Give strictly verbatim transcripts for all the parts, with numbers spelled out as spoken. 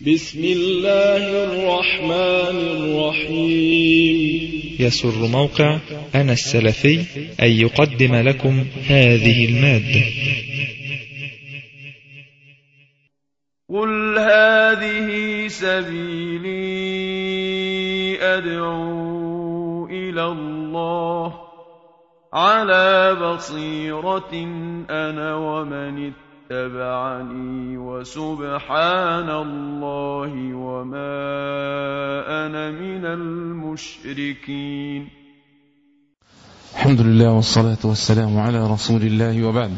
بسم الله الرحمن الرحيم. يسر موقع أنا السلفي أن يقدم لكم هذه المادة. قل هذه سبيلي أدعو إلى الله على بصيرة أنا ومن اتبعني وسبحان الله وما أنا من المشركين. الحمد لله والصلاة والسلام على رسول الله، وبعد.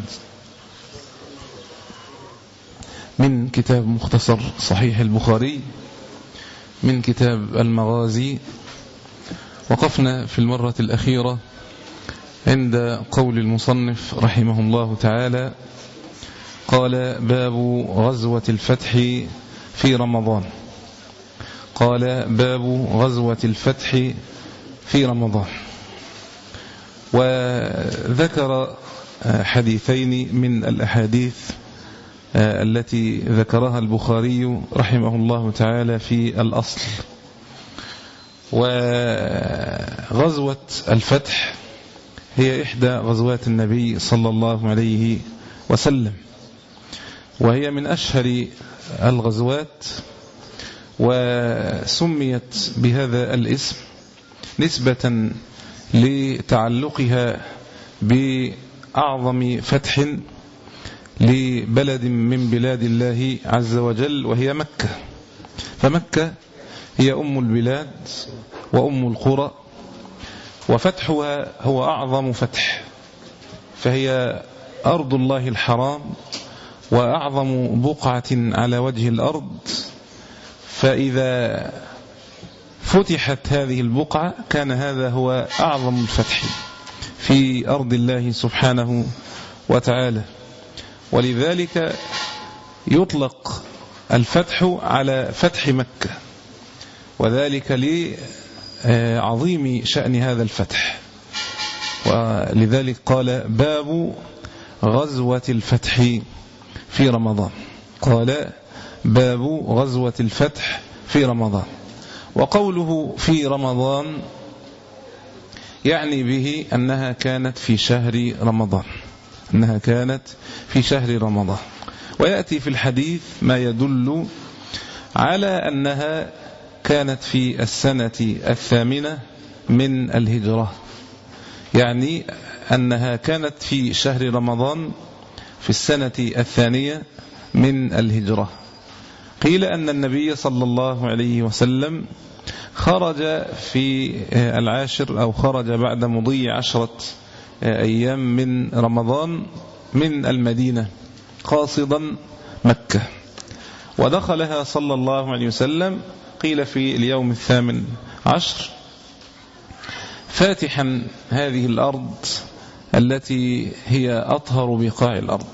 من كتاب مختصر صحيح البخاري من كتاب المغازي، وقفنا في المرة الأخيرة عند قول المصنف رحمه الله تعالى، قال: باب غزوة الفتح في رمضان. قال: باب غزوة الفتح في رمضان. وذكر حديثين من الأحاديث التي ذكرها البخاري رحمه الله تعالى في الأصل. وغزوة الفتح هي إحدى غزوات النبي صلى الله عليه وسلم، وهي من أشهر الغزوات، وسميت بهذا الاسم نسبة لتعلقها بأعظم فتح لبلد من بلاد الله عز وجل، وهي مكة. فمكة هي أم البلاد وأم القرى، وفتحها هو أعظم فتح، فهي أرض الله الحرام وأعظم بقعة على وجه الأرض. فإذا فتحت هذه البقعة كان هذا هو أعظم الفتح في أرض الله سبحانه وتعالى، ولذلك يطلق الفتح على فتح مكة، وذلك لعظيم شأن هذا الفتح. ولذلك قال: باب غزوة الفتح في رمضان. قال: باب غزوة الفتح في رمضان. وقوله في رمضان يعني به أنها كانت في شهر رمضان، أنها كانت في شهر رمضان. ويأتي في الحديث ما يدل على أنها كانت في السنة الثامنة من الهجرة، يعني أنها كانت في شهر رمضان في السنة الثانية من الهجرة. قيل أن النبي صلى الله عليه وسلم خرج في العاشر، أو خرج بعد مضي عشرة أيام من رمضان من المدينة قاصدا مكة، ودخلها صلى الله عليه وسلم قيل في اليوم الثامن عشر، فاتحا هذه الأرض التي هي أطهر بقاع الأرض.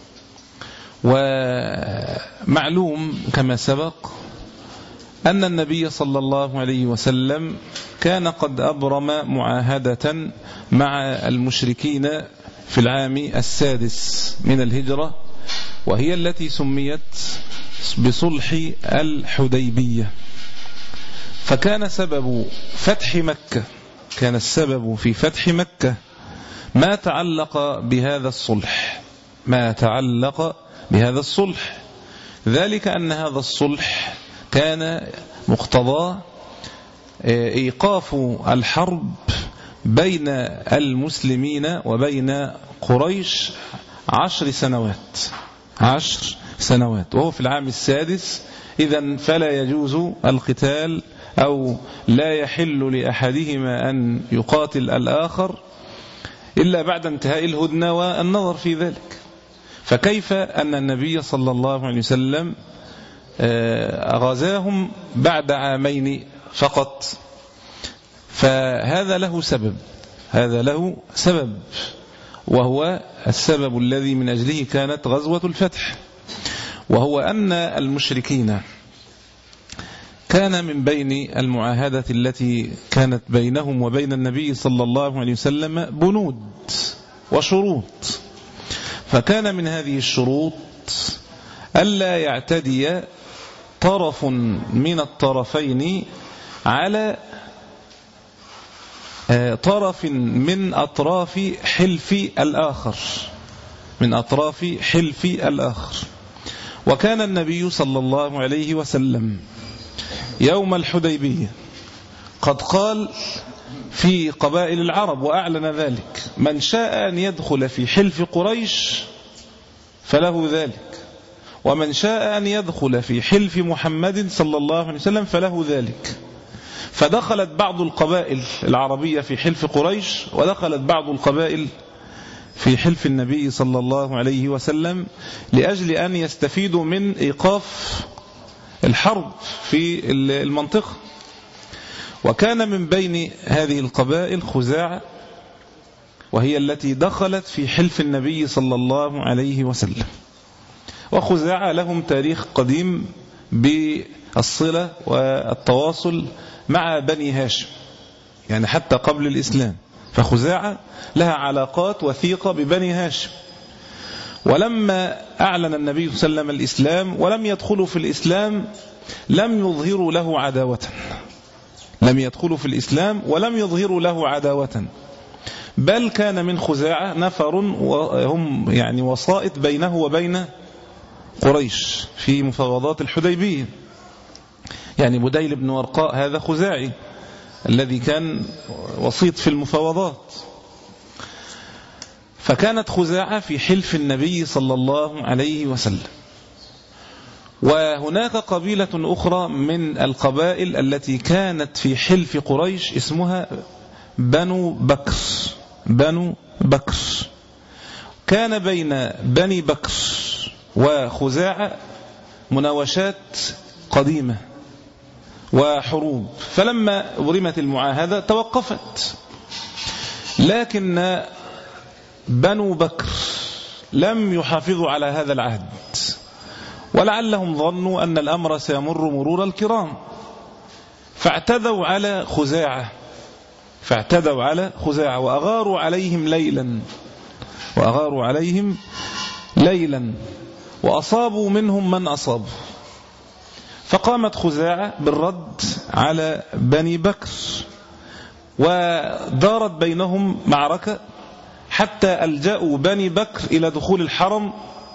ومعلوم كما سبق أن النبي صلى الله عليه وسلم كان قد أبرم معاهدة مع المشركين في العام السادس من الهجرة، وهي التي سميت بصلح الحديبية. فكان سبب فتح مكة كان السبب في فتح مكة ما تعلق بهذا الصلح ما تعلق بهذا الصلح ذلك أن هذا الصلح كان مقتضى إيقاف الحرب بين المسلمين وبين قريش عشر سنوات عشر سنوات وهو في العام السادس. إذن فلا يجوز القتال، أو لا يحل لأحدهما أن يقاتل الآخر إلا بعد انتهاء الهدنة والنظر في ذلك. فكيف أن النبي صلى الله عليه وسلم غزاهم بعد عامين فقط؟ فهذا له سبب هذا له سبب وهو السبب الذي من أجله كانت غزوة الفتح، وهو أن المشركين كان من بين المعاهدة التي كانت بينهم وبين النبي صلى الله عليه وسلم بنود وشروط. فكان من هذه الشروط ألا يعتدي طرف من الطرفين على طرف من أطراف حلف الآخر من أطراف حلف الآخر. وكان النبي صلى الله عليه وسلم يوم الحديبية قد قال في قبائل العرب وأعلن ذلك: من شاء أن يدخل في حلف قريش فله ذلك، ومن شاء أن يدخل في حلف محمد صلى الله عليه وسلم فله ذلك. فدخلت بعض القبائل العربية في حلف قريش، ودخلت بعض القبائل في حلف النبي صلى الله عليه وسلم لأجل أن يستفيدوا من إيقاف الحرب في المنطقة. وكان من بين هذه القبائل خزاعة، وهي التي دخلت في حلف النبي صلى الله عليه وسلم. وخزاعة لهم تاريخ قديم بالصلة والتواصل مع بني هاشم، يعني حتى قبل الإسلام، فخزاعة لها علاقات وثيقة ببني هاشم. ولما أعلن النبي صلى الله عليه وسلم الإسلام ولم يدخلوا في الإسلام لم يظهروا له عداوة لم يدخلوا في الإسلام ولم يظهروا له عداوة، بل كان من خزاعة نفر وهم يعني وسائط بينه وبين قريش في مفاوضات الحديبية. يعني بديل بن ورقاء هذا خزاعي الذي كان وسيط في المفاوضات. فكانت خزاعة في حلف النبي صلى الله عليه وسلم. وهناك قبيلة أخرى من القبائل التي كانت في حلف قريش اسمها بنو بكر بنو بكر كان بين بني بكر وخزاعة مناوشات قديمة وحروب، فلما أبرمت المعاهدة توقفت. لكن بنو بكر لم يحافظوا على هذا العهد، ولعلهم ظنوا أن الأمر سيمر مرور الكرام، فاعتدوا على خزاعة فاعتدوا على خزاعة وأغاروا عليهم ليلا وأغاروا عليهم ليلا وأصابوا منهم من أصابوا. فقامت خزاعة بالرد على بني بكر، ودارت بينهم معركة حتى ألجأوا بني بكر إلى دخول الحرم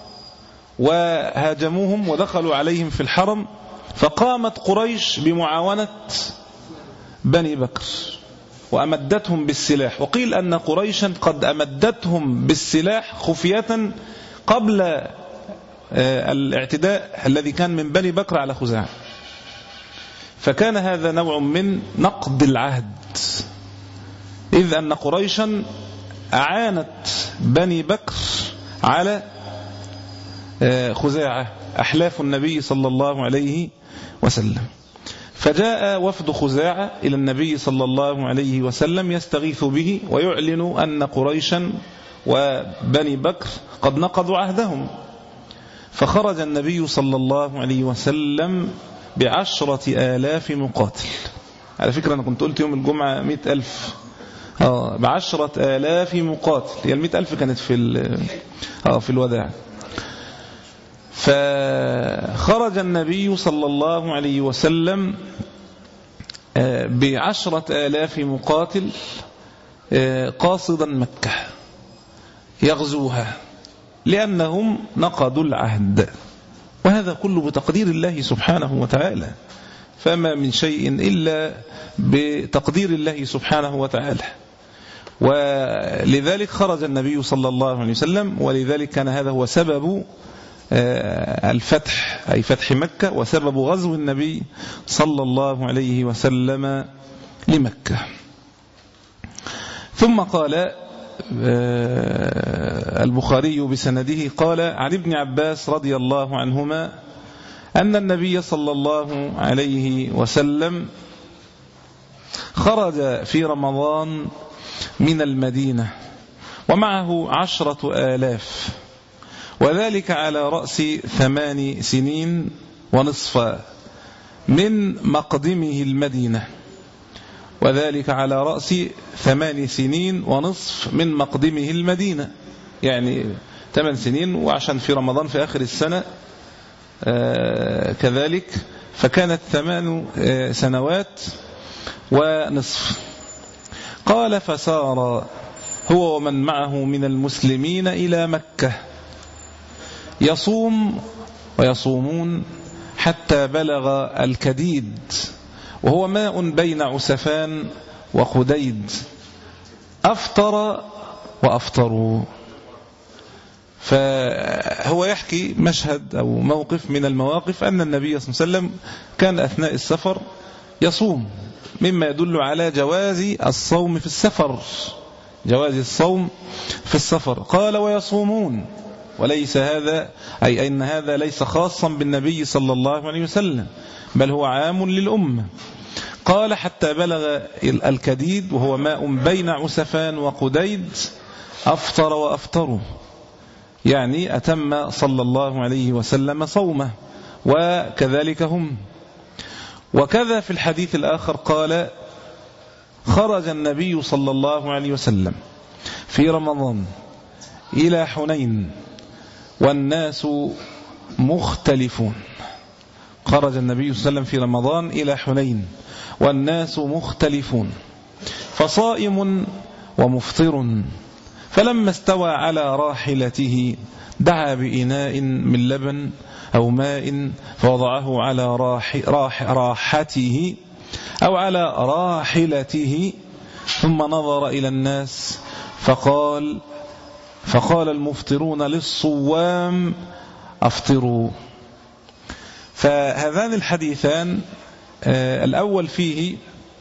وهاجموهم ودخلوا عليهم في الحرم. فقامت قريش بمعاونة بني بكر وأمدتهم بالسلاح. وقيل أن قريشا قد أمدتهم بالسلاح خفية قبل الاعتداء الذي كان من بني بكر على خزاعة. فكان هذا نوع من نقض العهد، إذ أن قريشا أعانت بني بكر على خزاعة أحلاف النبي صلى الله عليه وسلم. فجاء وفد خزاعة إلى النبي صلى الله عليه وسلم يستغيث به ويعلن أن قريشا وبني بكر قد نقضوا عهدهم. فخرج النبي صلى الله عليه وسلم بعشرة آلاف مقاتل. على فكرة أنا كنت قلت يوم الجمعة مئة ألف آه بعشرة آلاف مقاتل، هي المئة ألف كانت في آه في الوداع. فخرج النبي صلى الله عليه وسلم بعشرة آلاف مقاتل قاصدا مكة يغزوها، لأنهم نقضوا العهد، وهذا كله بتقدير الله سبحانه وتعالى، فما من شيء إلا بتقدير الله سبحانه وتعالى. ولذلك خرج النبي صلى الله عليه وسلم، ولذلك كان هذا هو سبب الفتح، أي فتح مكة، وسبب غزو النبي صلى الله عليه وسلم لمكة. ثم قال البخاري بسنده قال عن ابن عباس رضي الله عنهما أن النبي صلى الله عليه وسلم خرج في رمضان من المدينة ومعه عشرة آلاف، وذلك على رأس ثمان سنين ونصف من مقدمه المدينة وذلك على رأس ثمان سنين ونصف من مقدمه المدينة، يعني ثمان سنين، وعشان في رمضان في آخر السنة آه كذلك فكانت ثمان سنوات ونصف. قال فسار هو ومن معه من المسلمين إلى مكة يصوم ويصومون حتى بلغ الكديد، وهو ماء بين عسفان وخديد، أفطر وأفطروا. فهو يحكي مشهد أو موقف من المواقف أن النبي صلى الله عليه وسلم كان أثناء السفر يصوم، مما يدل على جواز الصوم في السفر، جواز الصوم في السفر. قال ويصومون، وليس هذا أي أن هذا ليس خاصا بالنبي صلى الله عليه وسلم، بل هو عام للأمة. قال حتى بلغ الكديد وهو ماء بين عسفان وقديد، أفطر وأفطروا، يعني أتم صلى الله عليه وسلم صومه، وكذلك هم. وكذا في الحديث الآخر قال خرج النبي صلى الله عليه وسلم في رمضان إلى حنين والناس مختلفون. خرج النبي صلى الله عليه وسلم في رمضان إلى حنين والناس مختلفون، فصائم ومفطر. فلما استوى على راحلته دعا بإناء من لبن أو ماء فوضعه على راح راح راحته أو على راحلته، ثم نظر إلى الناس فقال فقال المفطرون للصوام أفطروا. فهذان الحديثان الأول فيه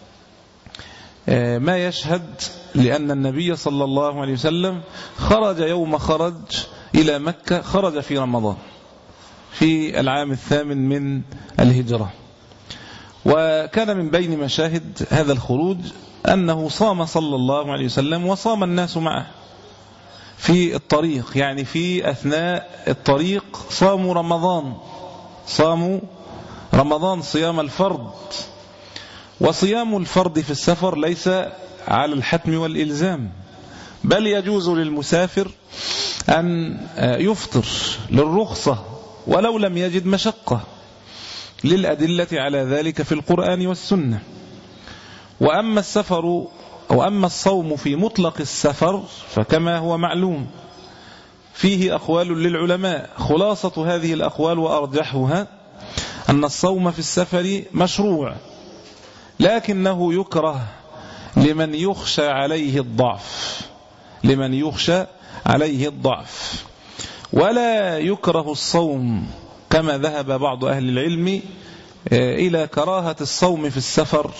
ما يشهد لأن النبي صلى الله عليه وسلم خرج يوم خرج إلى مكة، خرج في رمضان في العام الثامن من الهجرة. وكان من بين مشاهد هذا الخروج أنه صام صلى الله عليه وسلم وصام الناس معه في الطريق، يعني في أثناء الطريق صاموا رمضان، صاموا رمضان صيام الفرض. وصيام الفرض في السفر ليس على الحتم والإلزام، بل يجوز للمسافر أن يفطر للرخصة ولو لم يجد مشقة، للأدلة على ذلك في القرآن والسنة. وأما السفر أو أما الصوم في مطلق السفر فكما هو معلوم فيه أقوال للعلماء، خلاصة هذه الأقوال وأرجحها أن الصوم في السفر مشروع، لكنه يكره لمن يخشى عليه الضعف، لمن يخشى عليه الضعف. ولا يكره الصوم كما ذهب بعض أهل العلم إلى كراهة الصوم في السفر،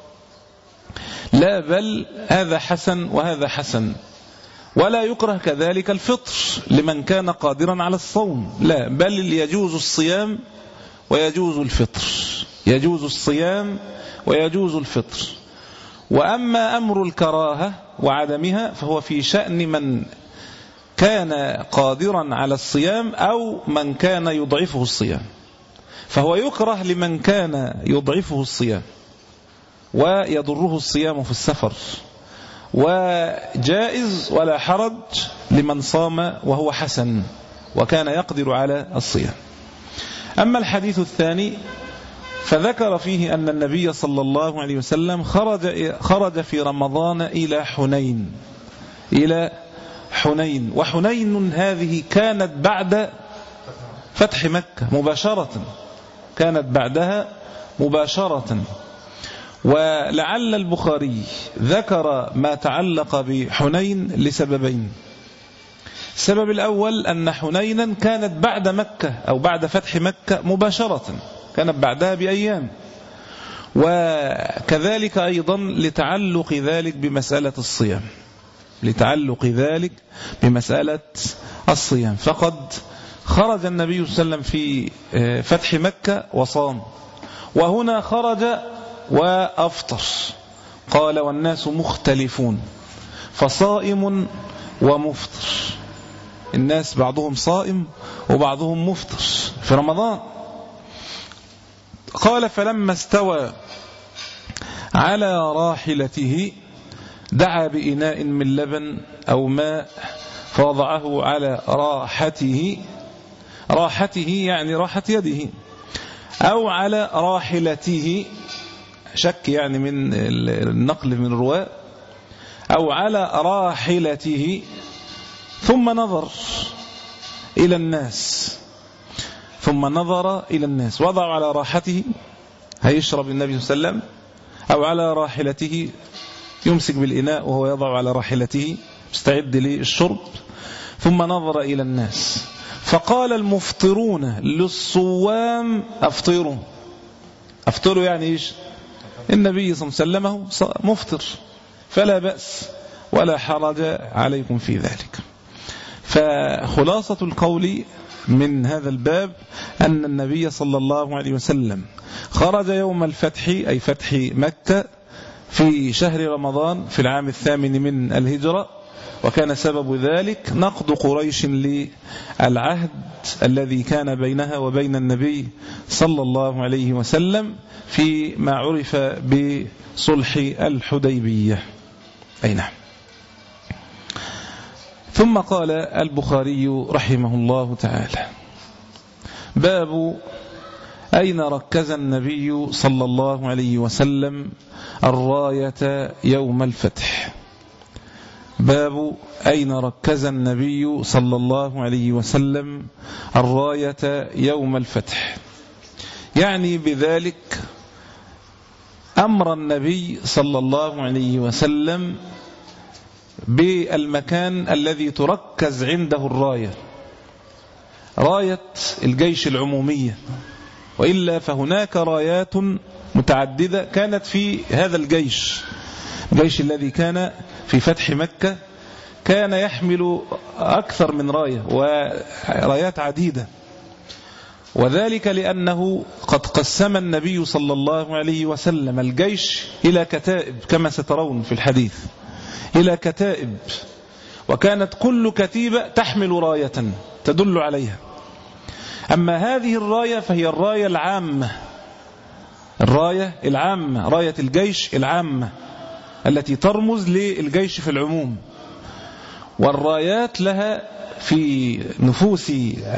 لا، بل هذا حسن وهذا حسن. ولا يكره كذلك الفطر لمن كان قادرا على الصوم، لا، بل يجوز الصيام ويجوز الفطر، يجوز الصيام ويجوز الفطر. وأما أمر الكراهة وعدمها فهو في شأن من كان قادرا على الصيام أو من كان يضعفه الصيام، فهو يكره لمن كان يضعفه الصيام ويضره الصيام في السفر، وجائز ولا حرج لمن صام وهو حسن وكان يقدر على الصيام. أما الحديث الثاني فذكر فيه أن النبي صلى الله عليه وسلم خرج خرج في رمضان إلى حنين، إلى حنين. وحنين هذه كانت بعد فتح مكة مباشرة، كانت بعدها مباشرة. ولعل البخاري ذكر ما تعلق بحنين لسببين. السبب الأول أن حنينا كانت بعد مكة أو بعد فتح مكة مباشرة، كانت بعدها بأيام. وكذلك أيضا لتعلق ذلك بمسألة الصيام، لتعلق ذلك بمسألة الصيام. فقد خرج النبي صلى الله عليه وسلم في فتح مكة وصام، وهنا خرج وأفطر. قال والناس مختلفون، فصائم ومفطر، الناس بعضهم صائم وبعضهم مفطر في رمضان. قال فلما استوى على راحلته دعا بإناء من لبن أو ماء فوضعه على راحته، راحته يعني راحة يده، أو على راحلته، شك يعني من النقل من الرواة، أو على راحلته، ثم نظر إلى الناس ثم نظر إلى الناس وضع على راحته، هيشرب النبي صلى الله عليه وسلم، أو على راحلته يمسك بالإناء وهو يضع على راحلته مستعد للشرب، ثم نظر إلى الناس فقال المفطرون للصوام أفطروا. أفطروا يعني إيش؟ النبي صلى الله عليه وسلم مفطر، فلا بأس ولا حرج عليكم في ذلك. فخلاصة القول من هذا الباب أن النبي صلى الله عليه وسلم خرج يوم الفتح، أي فتح مكة، في شهر رمضان في العام الثامن من الهجرة، وكان سبب ذلك نقض قريش للعهد الذي كان بينها وبين النبي صلى الله عليه وسلم في ما عرف بصلح الحديبية. أي نعم. ثم قال البخاري رحمه الله تعالى: باب أين ركز النبي صلى الله عليه وسلم الراية يوم الفتح. باب أين ركز النبي صلى الله عليه وسلم الراية يوم الفتح، يعني بذلك أمر النبي صلى الله عليه وسلم بالمكان الذي تركز عنده الراية، راية الجيش العمومية، وإلا فهناك رايات متعددة كانت في هذا الجيش. الجيش الذي كان في فتح مكة كان يحمل أكثر من راية ورايات عديدة، وذلك لأنه قد قسم النبي صلى الله عليه وسلم الجيش إلى كتائب كما سترون في الحديث، إلى كتائب، وكانت كل كتيبة تحمل راية تدل عليها. أما هذه الراية فهي الراية العامة، الراية العامة، راية الجيش العامة التي ترمز للجيش في العموم. والرايات لها في نفوس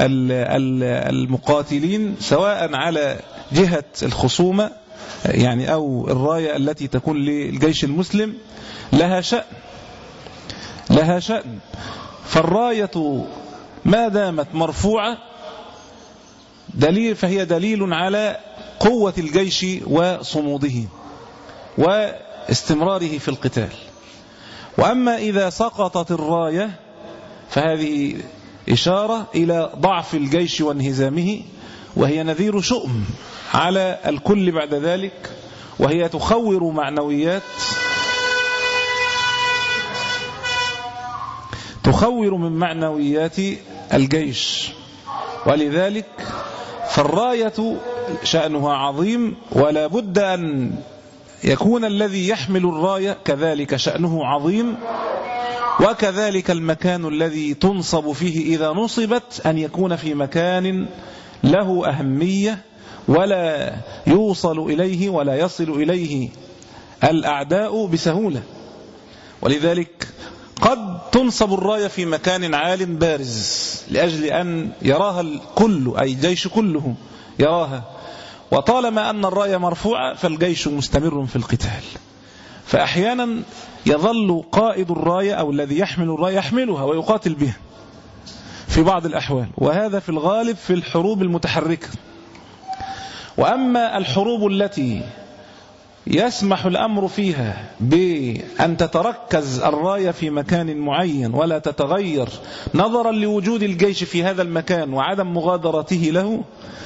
المقاتلين سواء على جهة الخصومة يعني أو الراية التي تكون للجيش المسلم لها شأن لها شأن فالراية ما دامت مرفوعة دليل فهي دليل على قوة الجيش وصموده واستمراره في القتال. وأما إذا سقطت الراية فهذه إشارة إلى ضعف الجيش وانهزامه، وهي نذير شؤم على الكل بعد ذلك، وهي تخور معنويات تخور من معنويات الجيش. ولذلك فالراية شأنها عظيم، ولا بد أن يكون الذي يحمل الراية كذلك شأنه عظيم، وكذلك المكان الذي تنصب فيه إذا نصبت أن يكون في مكان له أهمية ولا يوصل إليه ولا يصل إليه الأعداء بسهولة. ولذلك قد تنصب الراية في مكان عال بارز لأجل أن يراها الكل، أي الجيش كله يراها، وطالما أن الراية مرفوعة فالجيش مستمر في القتال. فأحيانا يظل قائد الراية أو الذي يحمل الراية يحملها ويقاتل بها في بعض الأحوال، وهذا في الغالب في الحروب المتحركة. وأما الحروب التي يسمح الأمر فيها بأن تتركز الراية في مكان معين ولا تتغير نظرا لوجود الجيش في هذا المكان وعدم مغادرته له،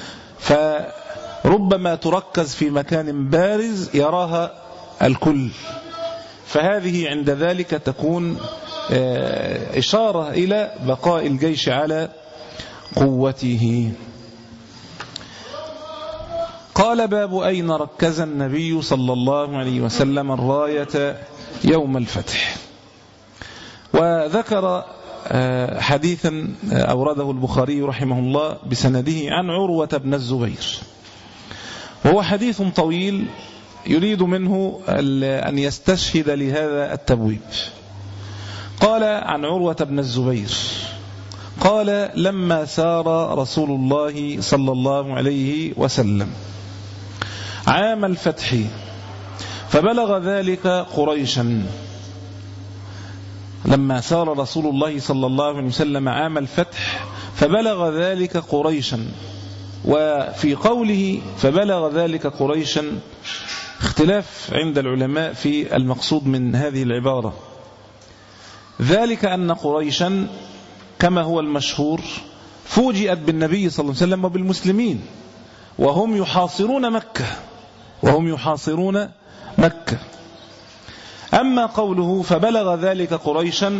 فربما تركز في مكان بارز يراها الكل، فهذه عند ذلك تكون إشارة إلى بقاء الجيش على قوته. قال: باب أين ركز النبي صلى الله عليه وسلم الراية يوم الفتح. وذكر حديثا أورده البخاري رحمه الله بسنده عن عروة بن الزبير، وهو حديث طويل يريد منه أن يستشهد لهذا التبويب. قال عن عروة بن الزبير قال: لما سار رسول الله صلى الله عليه وسلم عام الفتح فبلغ ذلك قريشا. لما سار رسول الله صلى الله عليه وسلم عام الفتح فبلغ ذلك قريشا. وفي قوله فبلغ ذلك قريشا اختلاف عند العلماء في المقصود من هذه العبارة. ذلك أن قريشا كما هو المشهور فوجئت بالنبي صلى الله عليه وسلم وبالمسلمين وهم يحاصرون مكة وهم يحاصرون مكة. أما قوله فبلغ ذلك قريشا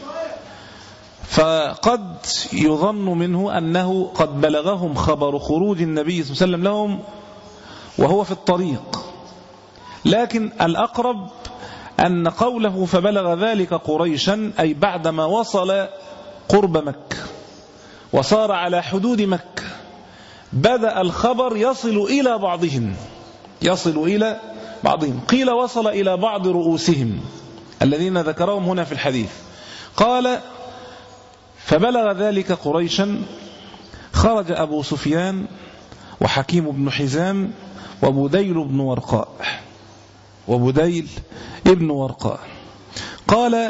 فقد يظن منه أنه قد بلغهم خبر خروج النبي صلى الله عليه وسلم لهم وهو في الطريق، لكن الأقرب أن قوله فبلغ ذلك قريشا أي بعدما وصل قرب مكة وصار على حدود مكة بدأ الخبر يصل إلى بعضهم يصل إلى بعضهم قيل وصل إلى بعض رؤوسهم الذين ذكرهم هنا في الحديث. قال فبلغ ذلك قريشا خرج أبو سفيان وحكيم بن حزام وبديل بن ورقاء وبديل ابن ورقاء. قال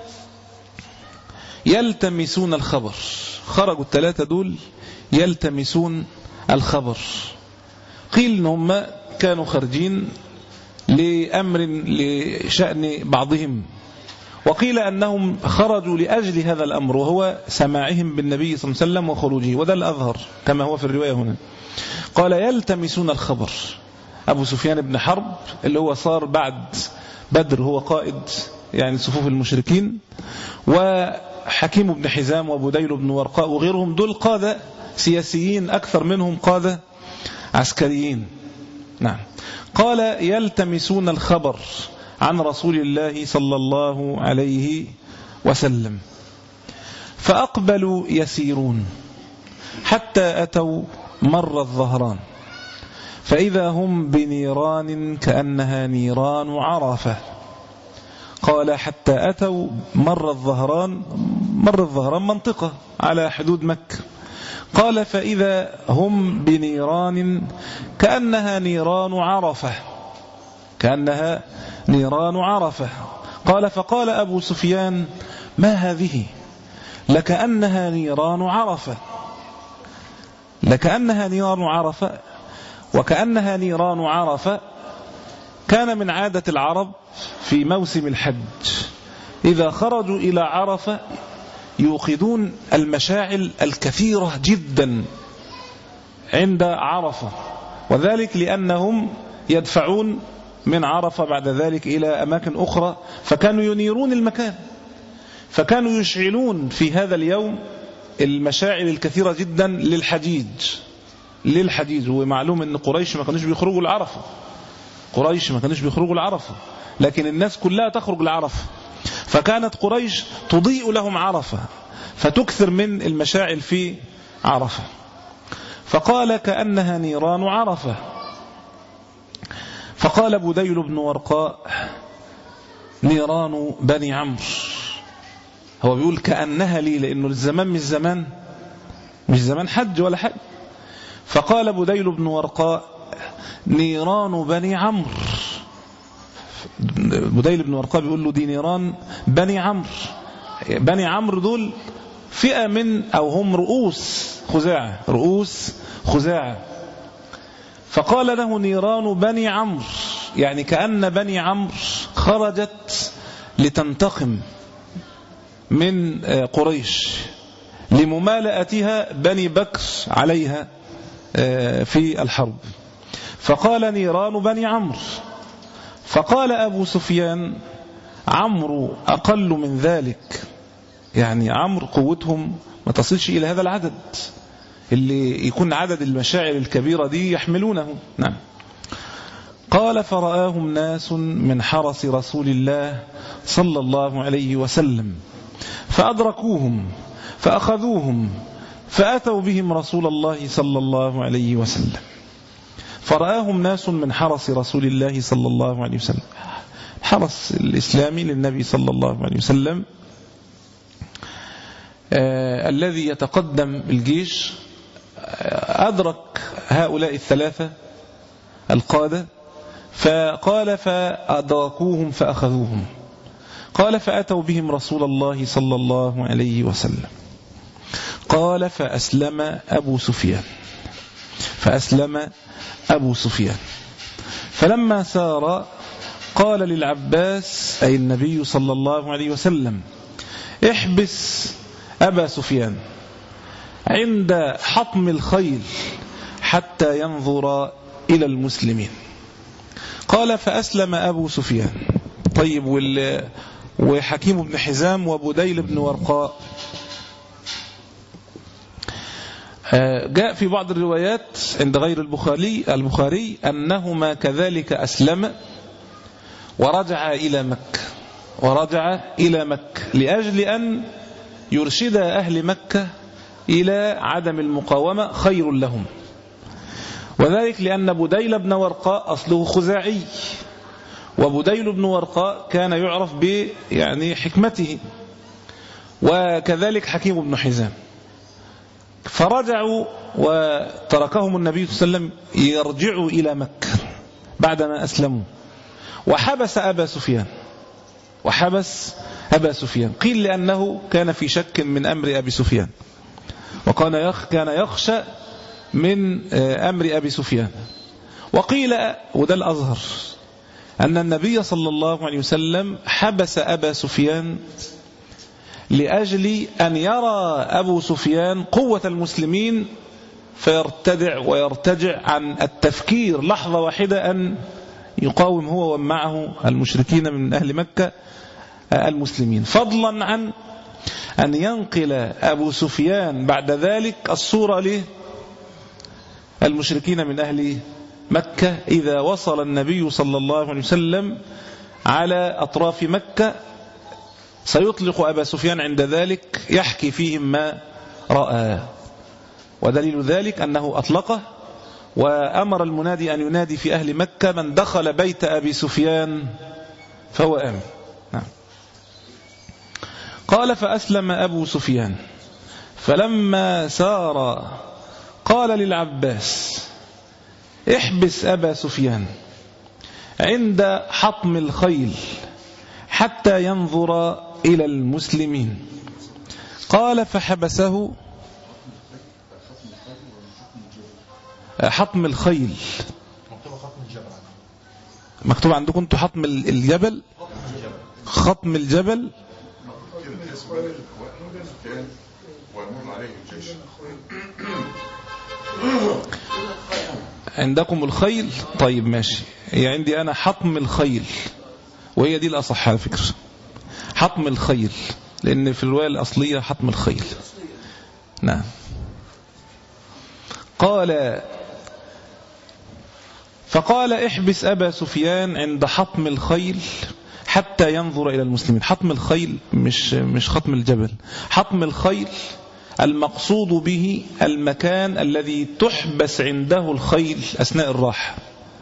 يلتمسون الخبر. خرجوا الثلاثة دول يلتمسون الخبر. قيل إنهم كانوا خارجين لأمر لشأن بعضهم، وقيل أنهم خرجوا لأجل هذا الأمر وهو سماعهم بالنبي صلى الله عليه وسلم وخروجه، وده الأظهر كما هو في الرواية هنا. قال يلتمسون الخبر. أبو سفيان بن حرب اللي هو صار بعد بدر هو قائد يعني صفوف المشركين، وحكيم بن حزام وبديل بن ورقاء وغيرهم دول قادة سياسيين أكثر منهم قادة عسكريين. نعم. قال يلتمسون الخبر عن رسول الله صلى الله عليه وسلم فأقبلوا يسيرون حتى أتوا مر الظهران فإذا هم بنيران كأنها نيران عرفة. قال حتى أتوا مر الظهران. مر الظهران منطقة على حدود مكة. قال فإذا هم بنيران كأنها نيران عرفة كأنها نيران عرفة. قال فقال أبو سفيان ما هذه؟ لكأنها نيران عرفة لكأنها نيران عرفة وكأنها نيران عرفة كان من عادة العرب في موسم الحج إذا خرجوا إلى عرفة يوقدون المشاعل الكثيرة جدا عند عرفة، وذلك لأنهم يدفعون من عرفة بعد ذلك إلى أماكن أخرى، فكانوا ينيرون المكان، فكانوا يشعلون في هذا اليوم المشاعل الكثيرة جدا للحجيج للحجيج ومعلوم أن قريش ما كانوش بيخرجوا العرفة قريش ما كانوش بيخرجوا العرفة لكن الناس كلها تخرج العرفة، فكانت قريش تضيء لهم عرفة فتكثر من المشاعل في عرفة. فقال كأنها نيران عرفة. فقال بديل بن ورقاء نيران بني عمرو. هو بيقول كأنها لي لأنه الزمان مش زمان مش زمان حج ولا حج. فقال بديل بن ورقاء نيران بني عمرو. بديل بن ورقاء بيقول له دي نيران بني عمرو. بني عمرو دول فئة من أو هم رؤوس خزاعة رؤوس خزاعة. فقال له نيران بني عمرو يعني كأن بني عمرو خرجت لتنتقم من قريش لممالأتها بني بكر عليها في الحرب. فقال نيران بني عمرو. فقال أبو سفيان عمرو أقل من ذلك، يعني عمرو قوتهم ما تصلش إلى هذا العدد اللي يكون عدد المشاعر الكبيرة دي يحملونه. نعم. قال فرآهم ناس من حرس رسول الله صلى الله عليه وسلم فأدركوهم فأخذوهم فأتوا بهم رسول الله صلى الله عليه وسلم. فرآهم ناس من حرس رسول الله صلى الله عليه وسلم، حرس الإسلامي للنبي صلى الله عليه وسلم آه الذي يتقدم الجيش. أدرك هؤلاء الثلاثة القادة. فقال فأدركوهم فأخذوهم. قال فأتوا بهم رسول الله صلى الله عليه وسلم. قال فأسلم أبو سفيان فأسلم أبو سفيان فلما سار قال للعباس أي النبي صلى الله عليه وسلم: احبس أبا سفيان عند حطم الخيل حتى ينظر إلى المسلمين. قال فأسلم أبو سفيان. طيب وحكيم بن حزام وبديل بن ورقاء؟ جاء في بعض الروايات عند غير البخاري البخاري أنهما كذلك أسلم ورجع إلى مكة ورجع إلى مكة لأجل أن يرشد أهل مكة إلى عدم المقاومة خير لهم. وذلك لأن بديل بن ورقاء أصله خزاعي، وبديل بن ورقاء كان يعرف ب يعني حكمته، وكذلك حكيم بن حزام. فرجعوا وتركهم النبي صلى الله عليه وسلم يرجعوا إلى مكة بعدما أسلموا، وحبس أبا سفيان وحبس أبا سفيان قيل لأنه كان في شك من أمر أبي سفيان، وكان يخ كان يخشى من أمر أبي سفيان. وقيل وده الأظهر أن النبي صلى الله عليه وسلم حبس أبا سفيان لأجل أن يرى أبو سفيان قوة المسلمين فيرتدع ويرتجع عن التفكير لحظة واحدة أن يقاوم هو ومعه المشركين من أهل مكة المسلمين، فضلا عن أن ينقل أبو سفيان بعد ذلك الصورة له المشركين من أهل مكة إذا وصل النبي صلى الله عليه وسلم على أطراف مكة سيطلق أبا سفيان عند ذلك يحكي فيهم ما رأى. ودليل ذلك أنه أطلقه وأمر المنادي أن ينادي في أهل مكة: من دخل بيت أبي سفيان فهو آمن. نعم. قال فأسلم أبو سفيان فلما سار قال للعباس: احبس أبا سفيان عند حطم الخيل حتى ينظر إلى المسلمين. قال فحبسه. حطم الخيل مكتوب عندكم انتوا حطم الجبل، خطم الجبل عندكم الخيل. طيب ماشي، هي عندي أنا حطم الخيل، وهي دي الأصح على فكرة، حطم الخيل، لأن في الرواية الأصلية حطم الخيل. نعم. قال فقال: احبس أبا سفيان عند حطم الخيل حتى ينظر إلى المسلمين. حطم الخيل مش مش خطم الجبل. حطم الخيل المقصود به المكان الذي تحبس عنده الخيل أثناء الراحة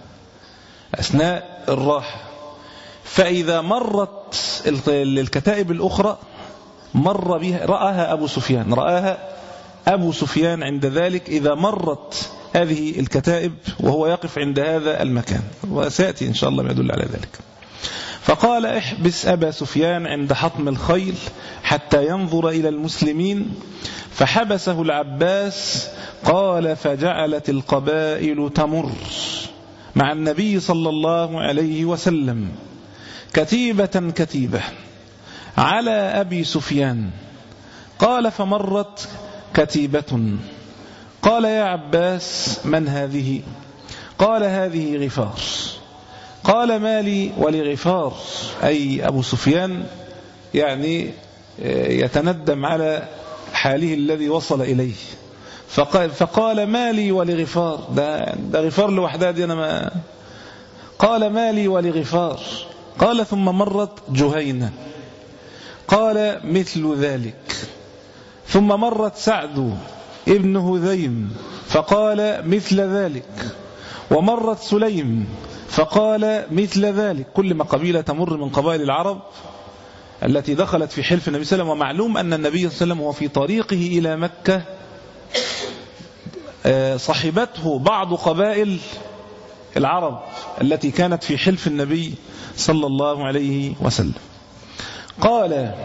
أثناء الراحة فإذا مرت الكتائب الأخرى مر بها رآها أبو سفيان رآها أبو سفيان عند ذلك إذا مرت هذه الكتائب وهو يقف عند هذا المكان، وسيأتي إن شاء الله ما يدل على ذلك. فقال: احبس أبا سفيان عند حطم الخيل حتى ينظر إلى المسلمين. فحبسه العباس. قال: فجعلت القبائل تمر مع النبي صلى الله عليه وسلم كتيبة كتيبة على أبي سفيان. قال: فمرت كتيبة. قال: يا عباس من هذه؟ قال: هذه غفار. قال: ما لي ولغفار؟ أي أبو سفيان يعني يتندم على حاله الذي وصل إليه. فقال, فقال: ما لي ولغفار؟ ده, ده غفار لوحدها دي أنا ما. قال: ما لي ولغفار؟ قال: ثم مرت جهينة. قال: مثل ذلك. ثم مرت سعد ابن هذيم فقال: مثل ذلك. ومرت سليم فقال: مثل ذلك. كل ما قبيلة تمر من قبائل العرب التي دخلت في حلف النبي صلى الله عليه وسلم. ومعلوم أن النبي صلى الله عليه وسلم وهو في طريقه إلى مكة صحبته بعض قبائل العرب التي كانت في حلف النبي صلى الله عليه وسلم. قال: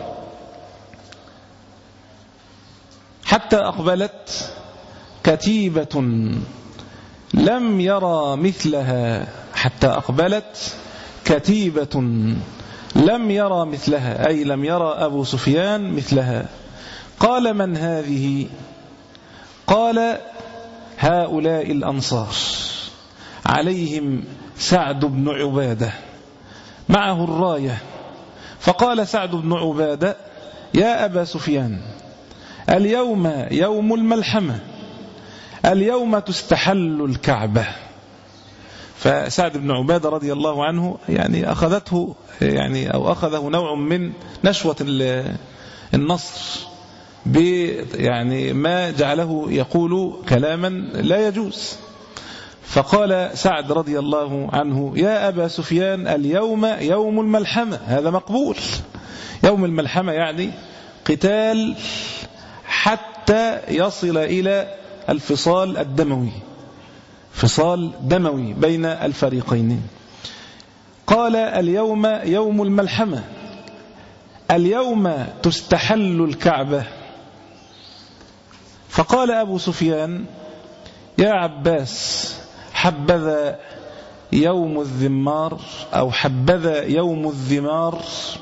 حتى أقبلت كتيبة لم يرى مثلها حتى أقبلت كتيبة لم يرى مثلها، أي لم يرى أبو سفيان مثلها. قال: من هذه؟ قال: هؤلاء الأنصار، عليهم سعد بن عبادة معه الراية. فقال سعد بن عبادة: يا أبا سفيان، اليوم يوم الملحمة، اليوم تستحل الكعبة. فسعد بن عبادة رضي الله عنه يعني أخذته يعني أو أخذه نوع من نشوة النصر يعني ما جعله يقول كلاما لا يجوز. فقال سعد رضي الله عنه: يا أبا سفيان، اليوم يوم الملحمة، هذا مقبول. يوم الملحمة يعني قتال حتى يصل إلى الفصال الدموي، فصال دموي بين الفريقين. قال: اليوم يوم الملحمة، اليوم تستحل الكعبة. فقال أبو سفيان: يا عباس، حبذا يوم الذمار، أو حبذا يوم الذمار.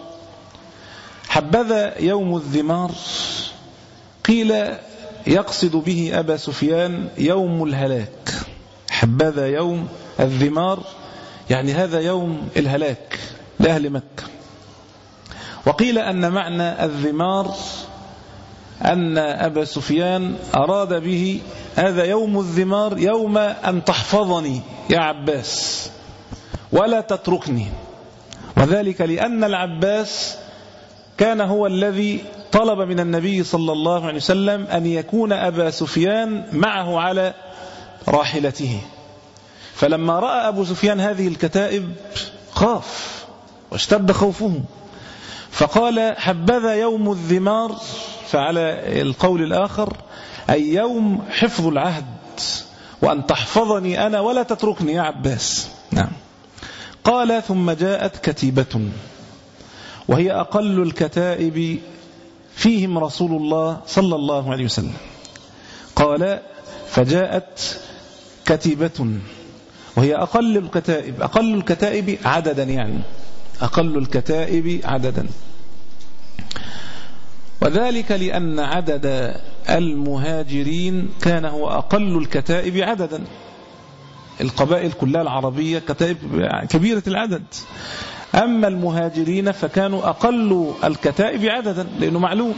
حبذا يوم الذمار قيل يقصد به أبا سفيان يوم الهلاك. حبذا يوم الذمار يعني هذا يوم الهلاك لأهل مكة. وقيل أن معنى الذمار أن أبا سفيان أراد به هذا يوم الذمار يوم أن تحفظني يا عباس ولا تتركني، وذلك لأن العباس كان هو الذي طلب من النبي صلى الله عليه وسلم أن يكون أبا سفيان معه على راحلته. فلما رأى أبو سفيان هذه الكتائب خاف واشتد خوفه، فقال: حبذا يوم الذمار. فعلى القول الآخر أي يوم حفظ العهد، وأن تحفظني أنا ولا تتركني يا عباس. نعم. قال: ثم جاءت كتيبة، وهي أقل الكتائب فيهم رسول الله صلى الله عليه وسلم. قال: فجاءت كتيبة، وهي أقل الكتائب، أقل الكتائب عددا، يعني أقل الكتائب عددا، وذلك لأن عدد المهاجرين كان هو أقل الكتائب عددا. القبائل كلها العربية كتائب كبيرة العدد، أما المهاجرين فكانوا أقل الكتائب عددا، لأنه معلوم.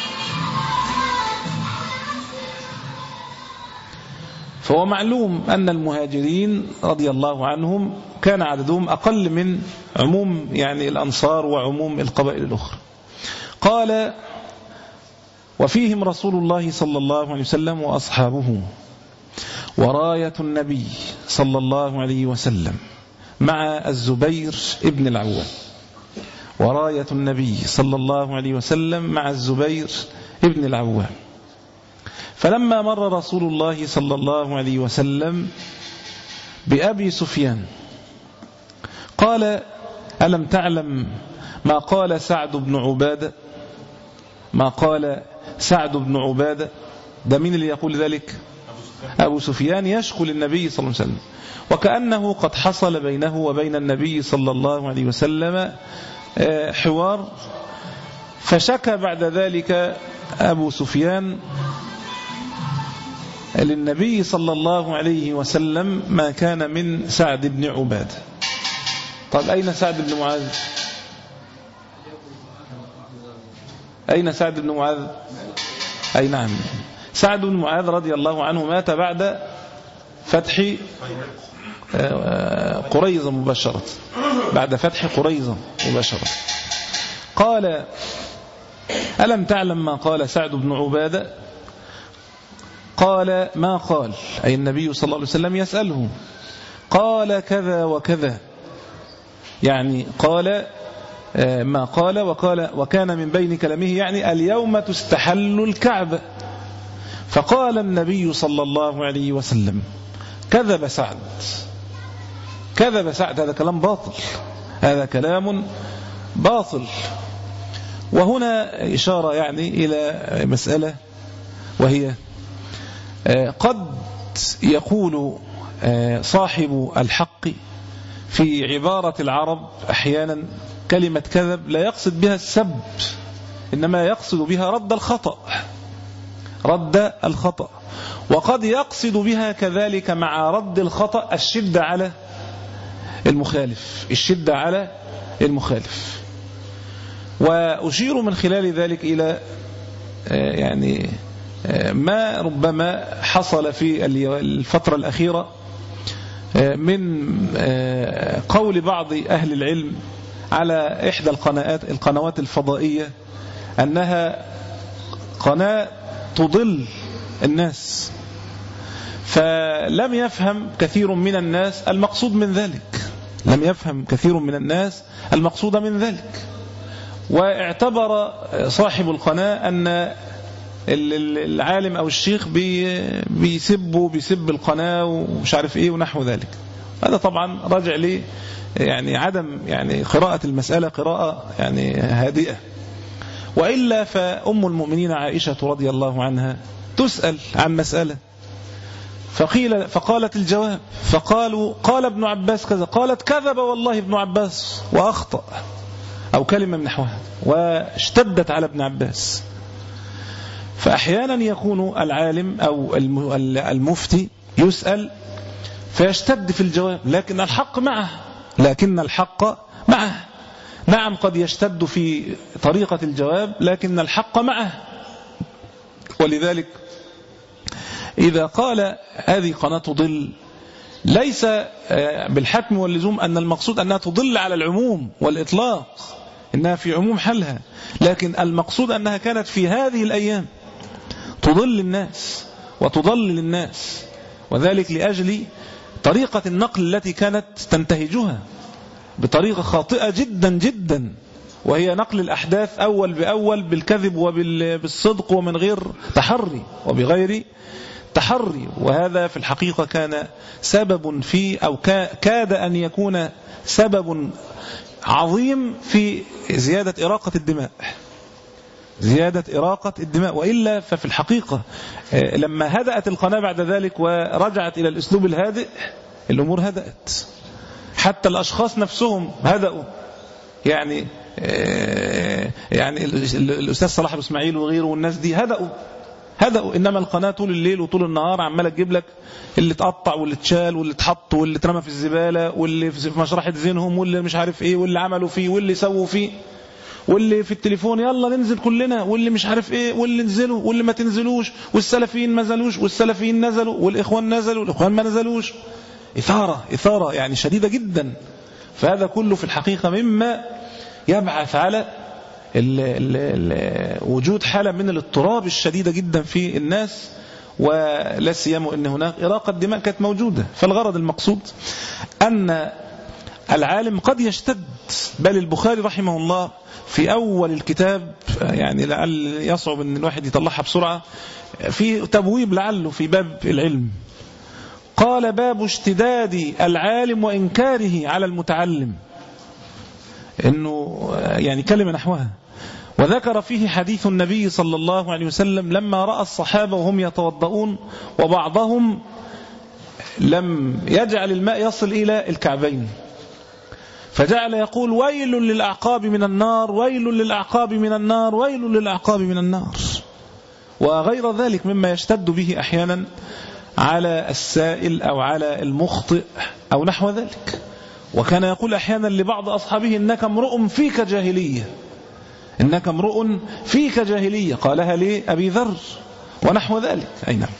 فهو معلوم أن المهاجرين رضي الله عنهم كان عددهم أقل من عموم يعني الأنصار وعموم القبائل الأخرى. قال: وفيهم رسول الله صلى الله عليه وسلم وأصحابه، وراية النبي صلى الله عليه وسلم مع الزبير ابن العوام، وراية النبي صلى الله عليه وسلم مع الزبير ابن العوام. فلما مر رسول الله صلى الله عليه وسلم بأبي سفيان قال: ألم تعلم ما قال سعد بن عبادة؟ ما قال سعد بن عبادة؟ ده مين اللي يقول ذلك؟ أبو سفيان يشكو للنبي صلى الله عليه وسلم، وكأنه قد حصل بينه وبين النبي صلى الله عليه وسلم حوار. فشكى بعد ذلك أبو سفيان للنبي صلى الله عليه وسلم ما كان من سعد بن عبادة. طيب أين سعد بن معاذ؟ أين سعد بن معاذ؟ أي نعم، سعد بن معاذ رضي الله عنه مات بعد فتح قريظة مباشرة، بعد فتح قريظة مباشرة. قال: ألم تعلم ما قال سعد بن عبادة؟ قال: ما قال، أي النبي صلى الله عليه وسلم يسأله. قال: كذا وكذا، يعني قال ما قال، وقال وكان من بين كلامه يعني اليوم تستحل الكعبة. فقال النبي صلى الله عليه وسلم: كذب سعد، كذب سعد، هذا كلام باطل، هذا كلام باطل. وهنا إشارة يعني إلى مسألة، وهي قد يقول صاحب الحق في عبارة العرب أحيانا كلمة كذب لا يقصد بها السب، إنما يقصد بها رد الخطأ، رد الخطأ. وقد يقصد بها كذلك مع رد الخطأ الشدة على المخالف، الشدة على المخالف. وأشير من خلال ذلك إلى يعني ما ربما حصل في الفترة الأخيرة من قول بعض أهل العلم على إحدى القنوات القنوات الفضائية أنها قناة تضل الناس، فلم يفهم كثير من الناس المقصود من ذلك، لم يفهم كثير من الناس المقصود من ذلك. واعتبر صاحب القناة أن العالم أو الشيخ بيسبوا بيسب القناة ومش عارف إيه ونحو ذلك. هذا طبعا راجع لي يعني عدم يعني قراءة المسألة قراءة يعني هادئة. وإلا فأم المؤمنين عائشة رضي الله عنها تسأل عن مسألة فقيل فقالت الجواب، فقالوا قال ابن عباس كذا، قالت كذب والله ابن عباس وأخطأ أو كلمة من نحوها، واشتدت على ابن عباس. فأحيانا يكون العالم أو المفتي يسأل فيشتد في الجواب، لكن الحق معه، لكن الحق معه. نعم قد يشتد في طريقة الجواب لكن الحق معه. ولذلك إذا قال هذه قناة تضل، ليس بالحتم واللزوم أن المقصود أنها تضل على العموم والإطلاق، إنها في عموم حالها، لكن المقصود أنها كانت في هذه الأيام تضل الناس وتضلل الناس، وذلك لأجل طريقة النقل التي كانت تنتهجها بطريقة خاطئة جدا جدا، وهي نقل الأحداث أول بأول بالكذب وبالصدق ومن غير تحري وبغير تحري. وهذا في الحقيقة كان سبب في أو كاد أن يكون سبب عظيم في زيادة إراقة الدماء، زيادة إراقة الدماء. وإلا ففي الحقيقة لما هدأت القناة بعد ذلك ورجعت إلى الأسلوب الهادئ الأمور هدأت، حتى الأشخاص نفسهم هدأوا. يعني يعني الأستاذ صلاح أبو إسماعيل وغيره والناس دي هدأوا هدأوا إنما القناة طول الليل وطول النهار عمالة تجيب لك اللي تقطع واللي تشال واللي تحط واللي ترمى في الزبالة واللي في مشرحة زينهم واللي مش عارف إيه واللي عملوا فيه واللي سووا فيه واللي في التليفون يلا ننزل كلنا واللي مش عارف إيه واللي نزلوا واللي ما تنزلوش والسلفيين ما نزلوش والسلفيين نزلوا والإخوان نزلوا والإخوان ما نزلوش. إثارة إثارة يعني شديدة جدا. فهذا كله في الحقيقة مما يبعث على ال ال ال وجود حالة من الاضطراب الشديدة جدا في الناس، ولا سيما أن هناك إراقة دماء كانت موجودة. فالغرض المقصود أن العالم قد يشتد، بل البخاري رحمه الله في أول الكتاب يعني لعل يصعب أن الواحد يطلعها بسرعة في تبويب لعله في باب العلم، قال باب اشتداد العالم وإنكاره على المتعلم، إنه يعني كلمة نحوها. وذكر فيه حديث النبي صلى الله عليه وسلم لما رأى الصحابة وهم يتوضؤون وبعضهم لم يجعل الماء يصل إلى الكعبين، فجعل يقول ويل للأعقاب من النار ويل للأعقاب من النار ويل للأعقاب من النار، وغير ذلك مما يشتد به أحيانا على السائل أو على المخطئ أو نحو ذلك. وكان يقول أحيانا لبعض أصحابه إنك امرؤ فيك جاهلية، إنك امرؤ فيك جاهلية، قالها لأبي ذر ونحو ذلك. أي نعم.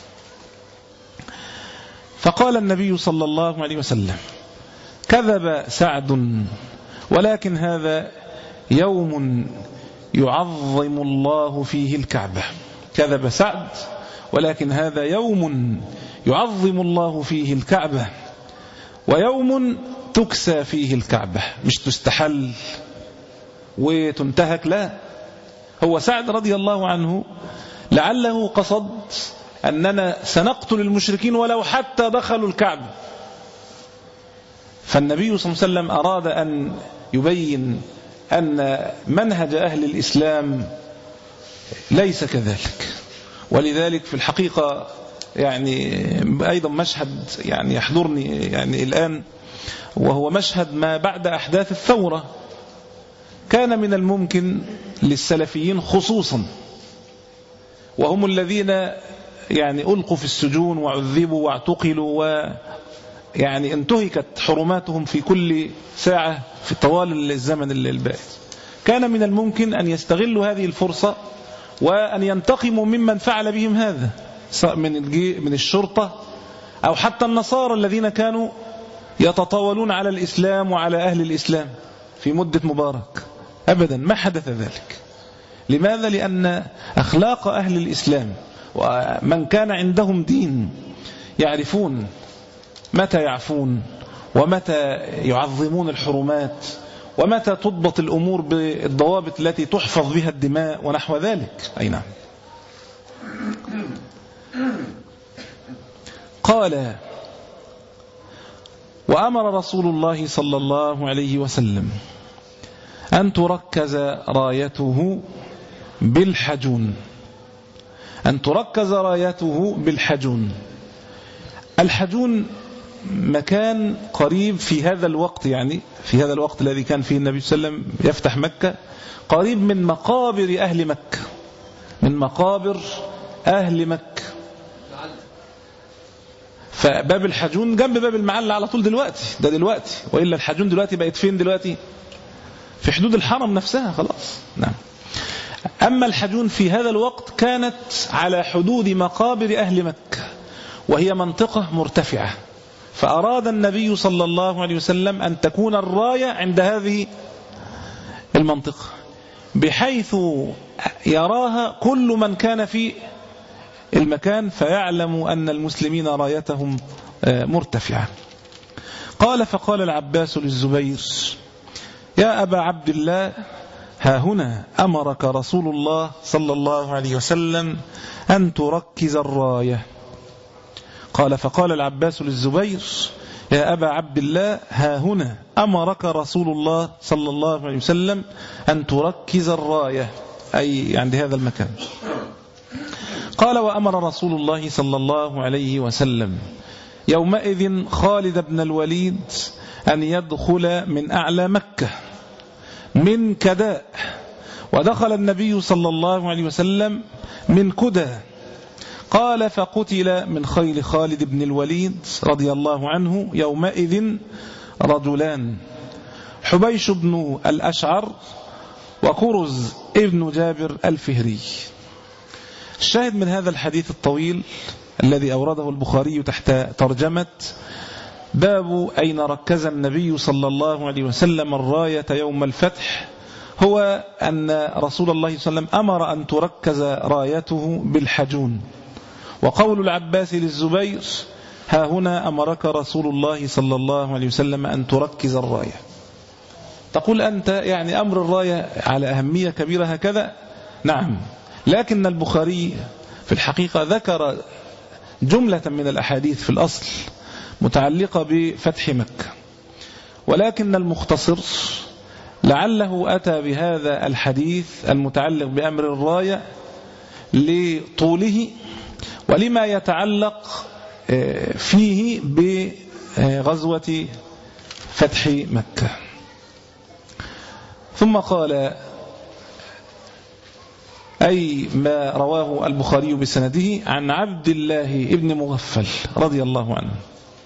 فقال النبي صلى الله عليه وسلم كذب سعد ولكن هذا يوم يعظم الله فيه الكعبة. كذب سعد ولكن هذا يوم يعظم الله فيه الكعبة، ويوم تكسى فيه الكعبة، مش تستحل وتنتهك، لا. هو سعد رضي الله عنه لعله قصد أننا سنقتل المشركين ولو حتى دخلوا الكعبة، فالنبي صلى الله عليه وسلم أراد أن يبين أن منهج أهل الإسلام ليس كذلك. ولذلك في الحقيقة يعني أيضا مشهد يعني يحضرني يعني الآن، وهو مشهد ما بعد أحداث الثورة. كان من الممكن للسلفيين خصوصا، وهم الذين يعني ألقوا في السجون وعذبوا واعتقلوا ويعني انتهكت حرماتهم في كل ساعة في طوال الزمن البائد، كان من الممكن أن يستغلوا هذه الفرصة وأن ينتقموا ممن فعل بهم هذا، سواء من من الشرطة أو حتى النصارى الذين كانوا يتطاولون على الإسلام وعلى أهل الإسلام في مدة مبارك. أبدا ما حدث ذلك. لماذا؟ لأن أخلاق أهل الإسلام ومن كان عندهم دين يعرفون متى يعفون ومتى يعظمون الحرمات ومتى تضبط الأمور بالضوابط التي تحفظ بها الدماء ونحو ذلك. أي نعم. قال: وأمر رسول الله صلى الله عليه وسلم أن تركز رايته بالحجون، أن تركز رايته بالحجون. الحجون مكان قريب في هذا الوقت، يعني في هذا الوقت الذي كان فيه النبي صلى الله عليه وسلم يفتح مكة، قريب من مقابر أهل مكة، من مقابر أهل مكة. فباب الحجون جنب باب المعلة على طول دلوقتي، ده دلوقتي، وإلا الحجون دلوقتي بقت فين دلوقتي؟ في حدود الحرم نفسها خلاص. نعم. أما الحجون في هذا الوقت كانت على حدود مقابر أهل مكة، وهي منطقة مرتفعة، فأراد النبي صلى الله عليه وسلم أن تكون الراية عند هذه المنطقة بحيث يراها كل من كان في المكان فيعلم أن المسلمين رايتهم مرتفعة. قال: فقال العباس للزبير: يا أبا عبد الله، ها هنا أمرك رسول الله صلى الله عليه وسلم أن تركز الراية. قال: فقال العباس للزبير: يا أبا عبد الله، ها هنا أمرك رسول الله صلى الله عليه وسلم أن تركز الراية، أي عند هذا المكان. قال: وأمر رسول الله صلى الله عليه وسلم يومئذ خالد بن الوليد أن يدخل من أعلى مكة من كداء، ودخل النبي صلى الله عليه وسلم من كدى. قال: فقتل من خيل خالد بن الوليد رضي الله عنه يومئذ رجلان، حبيش بن الأشعر وكرز ابن جابر الفهري. الشاهد من هذا الحديث الطويل الذي أورده البخاري تحت ترجمة باب أين ركز النبي صلى الله عليه وسلم الراية يوم الفتح، هو أن رسول الله صلى الله عليه وسلم أمر أن تركز رايته بالحجون. وقول العباس للزبير: ها هنا أمرك رسول الله صلى الله عليه وسلم أن تركز الراية. تقول أنت يعني أمر الراية على أهمية كبيرة هكذا؟ نعم، لكن البخاري في الحقيقة ذكر جملة من الأحاديث في الأصل متعلقة بفتح مكة، ولكن المختصر لعله أتى بهذا الحديث المتعلق بأمر الراية لطوله ولما يتعلق فيه بغزوة فتح مكة. ثم قال: أي ما رواه البخاري بسنده عن عبد الله ابن مغفل رضي الله عنه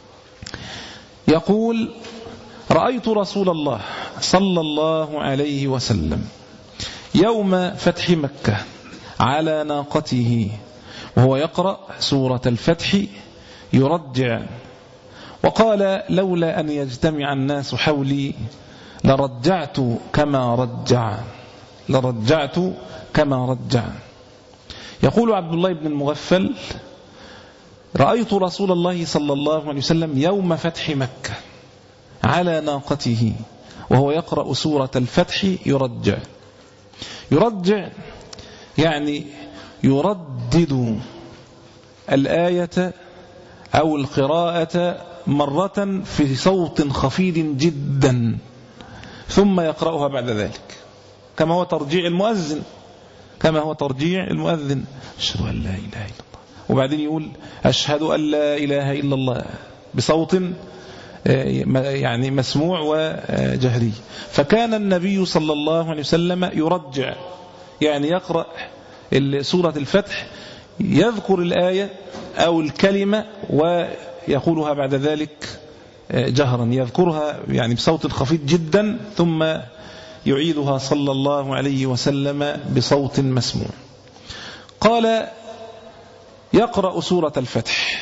يقول: رأيت رسول الله صلى الله عليه وسلم يوم فتح مكة على ناقته وهو يقرأ سورة الفتح يرجع، وقال: لولا أن يجتمع الناس حولي لرجعت كما رجع لرجعت كما رجع. يقول عبد الله بن المغفل: رأيت رسول الله صلى الله عليه وسلم يوم فتح مكة على ناقته وهو يقرأ سورة الفتح يرجع. يرجع يعني يردد الآية أو القراءة مرة في صوت خفيض جدا ثم يقرأها بعد ذلك كما هو ترجيع المؤذن كما هو ترجيع المؤذن أشهد أن لا إله إلا الله، وبعدين يقول أشهد أن لا إله إلا الله بصوت يعني مسموع وجهري. فكان النبي صلى الله عليه وسلم يرجع، يعني يقرأ سورة الفتح يذكر الآية أو الكلمة ويقولها بعد ذلك جهرا، يذكرها يعني بصوت خفيف جدا ثم يعيدها صلى الله عليه وسلم بصوت مسموع. قال يقرأ سورة الفتح،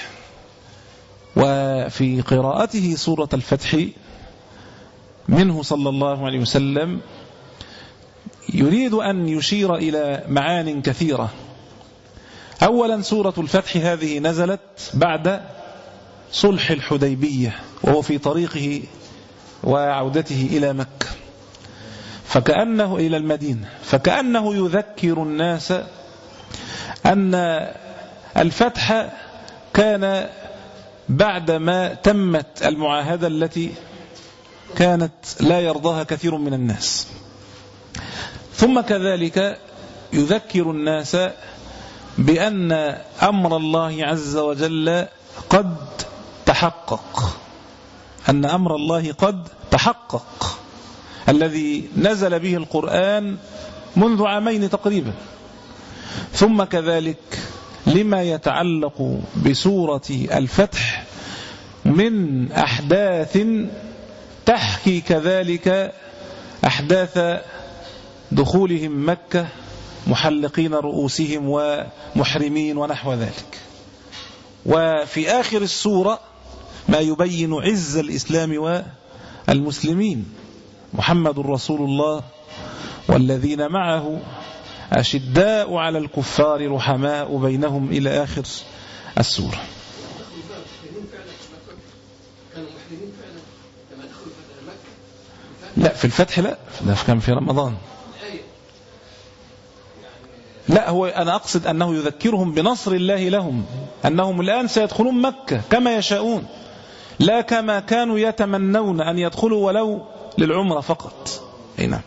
وفي قراءته سورة الفتح منه صلى الله عليه وسلم يريد أن يشير إلى معان كثيرة. أولا سورة الفتح هذه نزلت بعد صلح الحديبية وهو في طريقه وعودته إلى مكة، فكأنه إلى المدينة، فكأنه يذكر الناس أن الفتح كان بعدما تمت المعاهدة التي كانت لا يرضاها كثير من الناس. ثم كذلك يذكر الناس بأن أمر الله عز وجل قد تحقق، أن أمر الله قد تحقق الذي نزل به القرآن منذ عامين تقريبا. ثم كذلك لما يتعلق بسورة الفتح من أحداث تحكي كذلك أحداث دخولهم مكة محلقين رؤوسهم ومحرمين ونحو ذلك. وفي آخر السورة ما يبين عز الإسلام والمسلمين، محمد رسول الله والذين معه أشداء على الكفار رحماء بينهم إلى آخر السورة. لا في الفتح لا، ده كان في رمضان. لا هو أنا أقصد أنه يذكرهم بنصر الله لهم، أنهم الآن سيدخلون مكة كما يشاءون لا كما كانوا يتمنون أن يدخلوا ولو للعمرة فقط. نعم.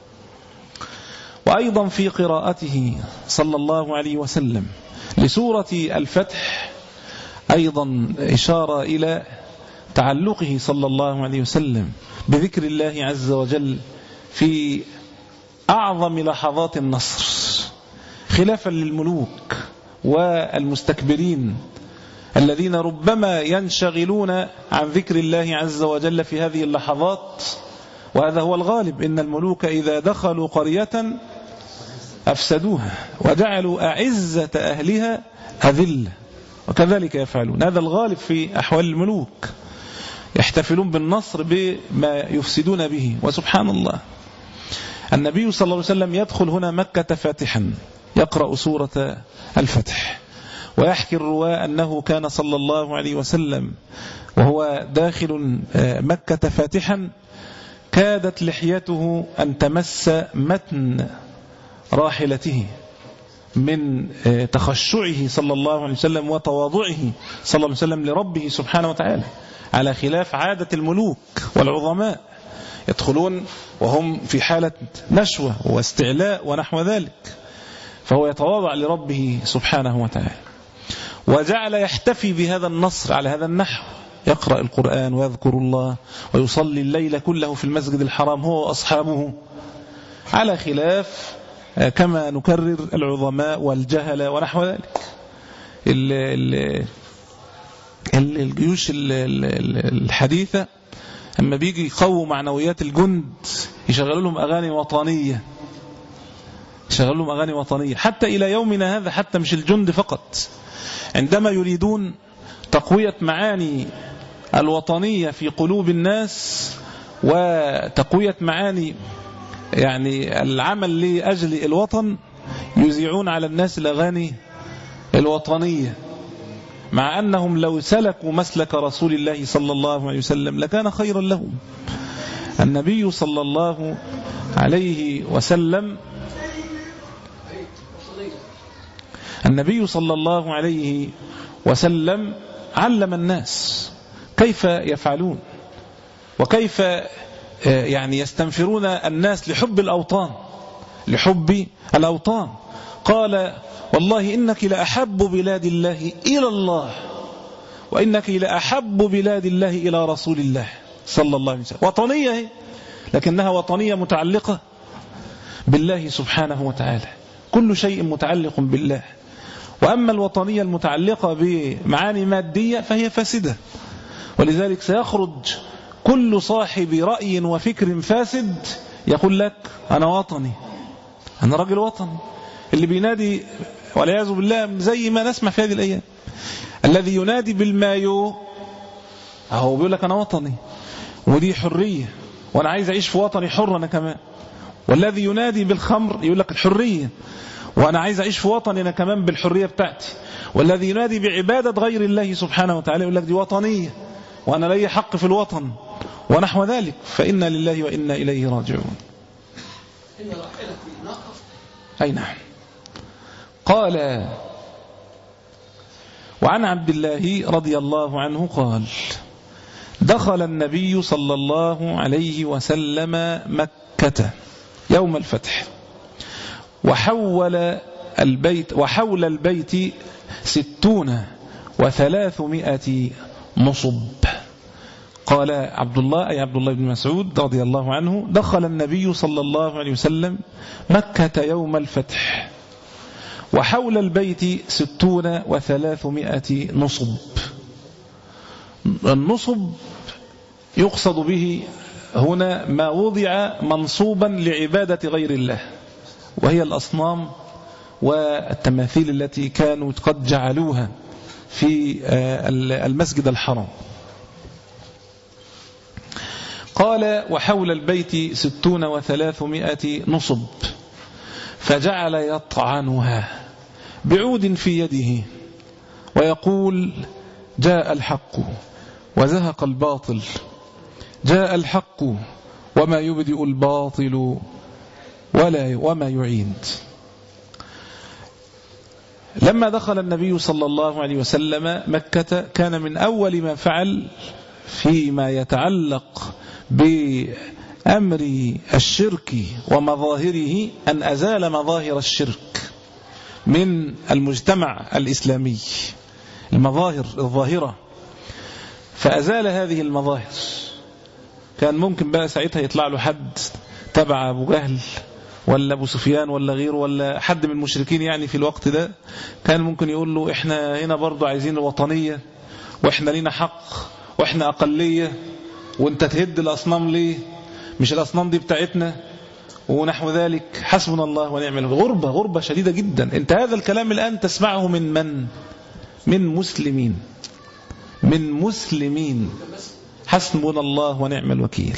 وأيضا في قراءته صلى الله عليه وسلم لسورة الفتح أيضا إشارة إلى تعلقه صلى الله عليه وسلم بذكر الله عز وجل في أعظم لحظات النصر، خلافا للملوك والمستكبرين الذين ربما ينشغلون عن ذكر الله عز وجل في هذه اللحظات. وهذا هو الغالب، إن الملوك إذا دخلوا قرية أفسدوها وجعلوا أعزة أهلها أذلة، وكذلك يفعلون. هذا الغالب في أحوال الملوك، يحتفلون بالنصر بما يفسدون به. وسبحان الله النبي صلى الله عليه وسلم يدخل هنا مكة فاتحا يقرأ سورة الفتح، ويحكي الرواة أنه كان صلى الله عليه وسلم وهو داخل مكة فاتحا كادت لحيته أن تمس متن راحلته من تخشعه صلى الله عليه وسلم وتواضعه صلى الله عليه وسلم لربه سبحانه وتعالى، على خلاف عادة الملوك والعظماء يدخلون وهم في حالة نشوة واستعلاء ونحو ذلك، فهو يتواضع لربه سبحانه وتعالى. وجعل يحتفي بهذا النصر على هذا النحو، يقرأ القرآن ويذكر الله ويصلي الليل كله في المسجد الحرام هو وأصحابه، على خلاف كما نكرر العظماء والجهل ونحو ذلك. ال ال الجيوش الحديثة أما بيجي يقووا معنويات الجند يشغلوا لهم أغاني وطنية، يشغلوا لهم أغاني وطنية حتى إلى يومنا هذا، حتى مش الجند فقط، عندما يريدون تقوية معاني الوطنية في قلوب الناس وتقوية معاني يعني العمل لأجل الوطن، يذيعون على الناس الأغاني الوطنية، مع أنهم لو سلكوا مسلك رسول الله صلى الله عليه وسلم لكان خيرا لهم. النبي صلى الله عليه وسلم النبي صلى الله عليه وسلم علم الناس كيف يفعلون وكيف يعني يستنفرون الناس لحب الأوطان لحب الأوطان. قال والله إنك لأحب بلاد الله إلى الله وإنك لأحب بلاد الله إلى رسول الله صلى الله عليه وسلم. وطنية لكنها وطنية متعلقة بالله سبحانه وتعالى، كل شيء متعلق بالله. وأما الوطنية المتعلقة بمعاني مادية فهي فاسدة، ولذلك سيخرج كل صاحب رأي وفكر فاسد يقول لك أنا وطني، أنا راجل وطني. اللي بينادي والعياذ بالله زي ما نسمع في هذه الأيام، الذي ينادي بالمايو هو بيقول لك أنا وطني ودي حرية وأنا عايز أعيش في وطني حر أنا كمان. والذي ينادي بالخمر يقول لك الحرية وأنا عايز أعيش في وطني أنا كمان بالحرية بتاعتي. والذي ينادي بعبادة غير الله سبحانه وتعالى يقول لك دي وطنية وأنا لي حق في الوطن ونحو ذلك. فإنا لله وإنا إليه راجعون. أي نعم. قال وعن عبد الله رضي الله عنه قال دخل النبي صلى الله عليه وسلم مكة يوم الفتح وحول البيت وحول البيت ستون وثلاثمائة نصب. قال عبد الله أي عبد الله بن مسعود رضي الله عنه دخل النبي صلى الله عليه وسلم مكة يوم الفتح وحول البيت ستون وثلاثمائة نصب. النصب يقصد به هنا ما وضع منصوبا لعبادة غير الله، وهي الأصنام والتماثيل التي كانوا قد جعلوها في المسجد الحرام. قال وحول البيت ستون وثلاثمائة نصب فجعل يطعنها بعود في يده ويقول جاء الحق وزهق الباطل، جاء الحق وما يبدئ الباطل ولا وما يعيد. لما دخل النبي صلى الله عليه وسلم مكة كان من أول ما فعل فيما يتعلق بأمر الشرك ومظاهره أن أزال مظاهر الشرك من المجتمع الإسلامي، المظاهر الظاهرة، فأزال هذه المظاهر. كان ممكن بقى ساعتها يطلع له حد تبع أبو جهل ولا أبو سفيان ولا غيره ولا حد من المشركين يعني في الوقت ده، كان ممكن يقول له إحنا هنا برضو عايزين الوطنية وإحنا لنا حق وإحنا أقلية وإنت تهد الأصنام ليه؟ مش الأصنام دي بتاعتنا ونحو ذلك. حسبنا الله ونعم الوكيل. غربة غربة شديدة جدا. أنت هذا الكلام الآن تسمعه من من؟ من مسلمين من مسلمين حسبنا الله ونعم الوكيل.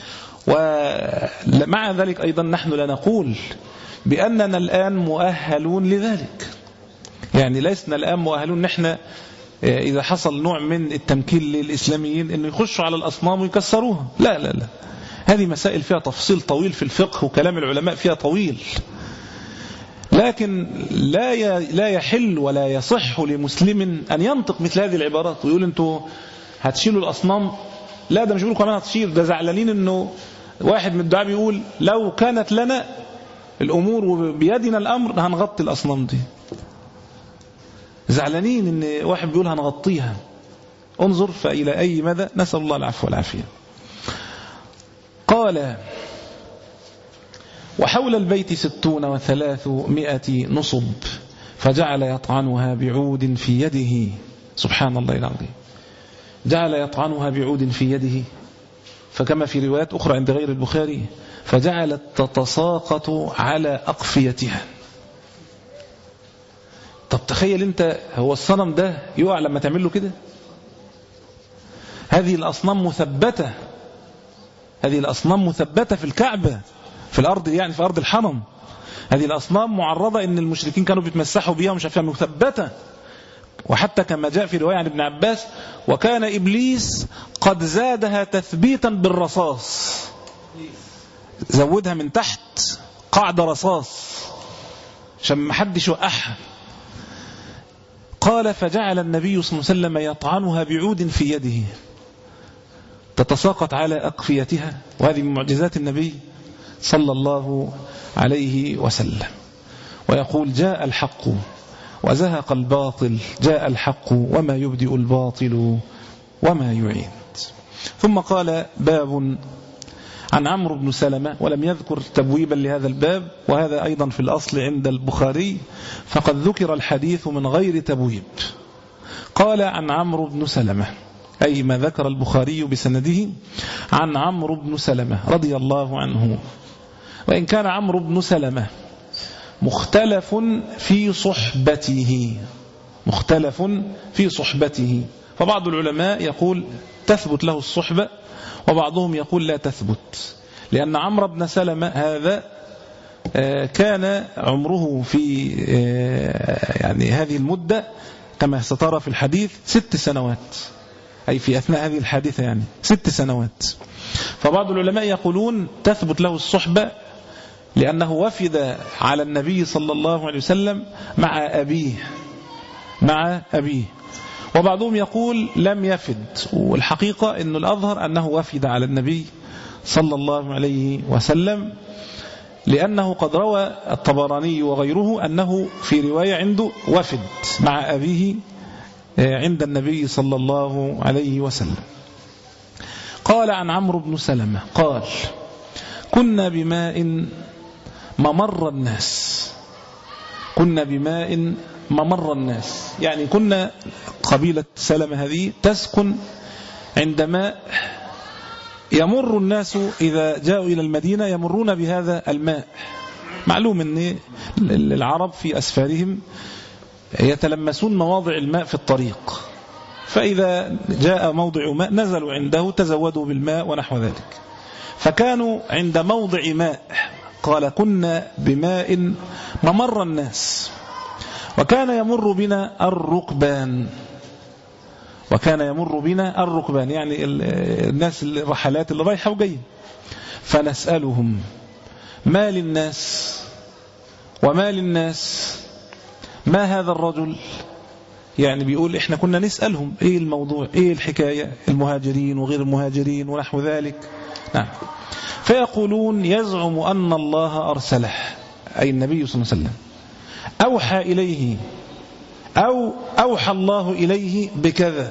ومع ذلك أيضا نحن لا نقول بأننا الآن مؤهلون لذلك، يعني لسنا الآن مؤهلون نحن إذا حصل نوع من التمكين للإسلاميين أنه يخشوا على الأصنام ويكسروها. لا لا لا، هذه مسائل فيها تفصيل طويل في الفقه وكلام العلماء فيها طويل، لكن لا لا يحل ولا يصح لمسلم أن ينطق مثل هذه العبارات ويقول أنتوا هتشيلوا الأصنام. لا، ده مش بيقولوا كمان هتشيل، ده زعلانين أنه واحد من الدعاء بيقول لو كانت لنا الأمور وبيدنا الأمر هنغطي الأصنام دي. زعلانين أن واحد بيقول هنغطيها. انظر فإلى أي مدى. نسأل الله العفو والعافية. قال وحول البيت ستون وثلاثمائة نصب فجعل يطعنها بعود في يده. سبحان الله العظيم. جعل يطعنها بعود في يده، فكما في روايات أخرى عند غير البخاري فجعلت تتساقط على أقفيتها. طب تخيل انت، هو الصنم ده يقع لما تعمل له كده؟ هذه الأصنام مثبتة، هذه الأصنام مثبتة في الكعبة في الأرض، يعني في أرض الحرم. هذه الأصنام معرضة إن المشركين كانوا بيتمسحوا بها ومش عارفين، مثبتة. وحتى كما جاء في رواية عن ابن عباس وكان إبليس قد زادها تثبيتا بالرصاص، زودها من تحت قاعدة رصاص عشان ما حدش يوقعها. قال فجعل النبي صلى الله عليه وسلم يطعنها بعود في يده تتساقط على أقفيتها، وهذه من معجزات النبي صلى الله عليه وسلم. ويقول جاء الحق وزهق الباطل، جاء الحق وما يبدئ الباطل وما يعيد. ثم قال باب عن عمرو بن سلمة، ولم يذكر تبويبا لهذا الباب، وهذا أيضا في الأصل عند البخاري، فقد ذكر الحديث من غير تبويب. قال عن عمرو بن سلمة، أي ما ذكر البخاري بسنده عن عمرو بن سلمة رضي الله عنه. وإن كان عمرو بن سلمة مختلف في صحبته، مختلف في صحبته، فبعض العلماء يقول تثبت له الصحبة، وبعضهم يقول لا تثبت، لأن عمرو بن سلمة هذا كان عمره في يعني هذه المدة كما سترى في الحديث ست سنوات، أي في أثناء هذه الحادثة يعني ست سنوات. فبعض العلماء يقولون تثبت له الصحبة لأنه وفد على النبي صلى الله عليه وسلم مع أبيه مع أبيه وبعضهم يقول لم يفد، والحقيقة أن الأظهر أنه وفد على النبي صلى الله عليه وسلم، لأنه قد روى الطبراني وغيره أنه في رواية عنده وفد مع أبيه عند النبي صلى الله عليه وسلم. قال عن عمرو بن سلمة قال كنا بماء ممر الناس، كنا بماء ممر الناس، يعني كنا قبيلة سلمة هذه تسكن عند ماء يمر الناس إذا جاءوا إلى المدينة يمرون بهذا الماء. معلوم أن العرب في أسفارهم يتلمسون مواضع الماء في الطريق، فإذا جاء موضع ماء نزلوا عنده تزودوا بالماء ونحو ذلك، فكانوا عند موضع ماء. قال كنا بماء ممر الناس، وكان يمر بنا الركبان، وكان يمر بنا الركبان يعني الناس الرحلات اللي رايحة وجاية، فنسألهم ما للناس وما للناس، ما هذا الرجل، يعني بيقول إحنا كنا نسألهم إيه الموضوع، إيه الحكاية، المهاجرين وغير المهاجرين ونحو ذلك. نعم. فيقولون يزعم أن الله أرسله، أي النبي صلى الله عليه وسلم، أوحى إليه أو أوحى الله إليه بكذا.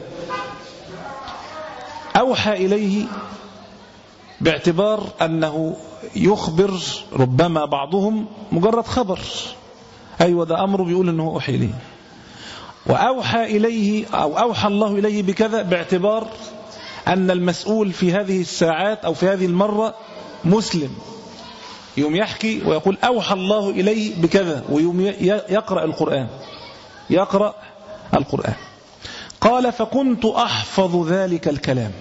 أوحى إليه باعتبار أنه يخبر، ربما بعضهم مجرد خبر، أيوة ده أمره بيقول أنه أوحى إليه. وأوحى إليه أو أوحى الله إليه بكذا باعتبار أن المسؤول في هذه الساعات أو في هذه المرة مسلم، يوم يحكي ويقول أوحى الله إليه بكذا، ويوم يقرأ القرآن يقرأ القرآن. قال فكنت أحفظ ذلك الكلام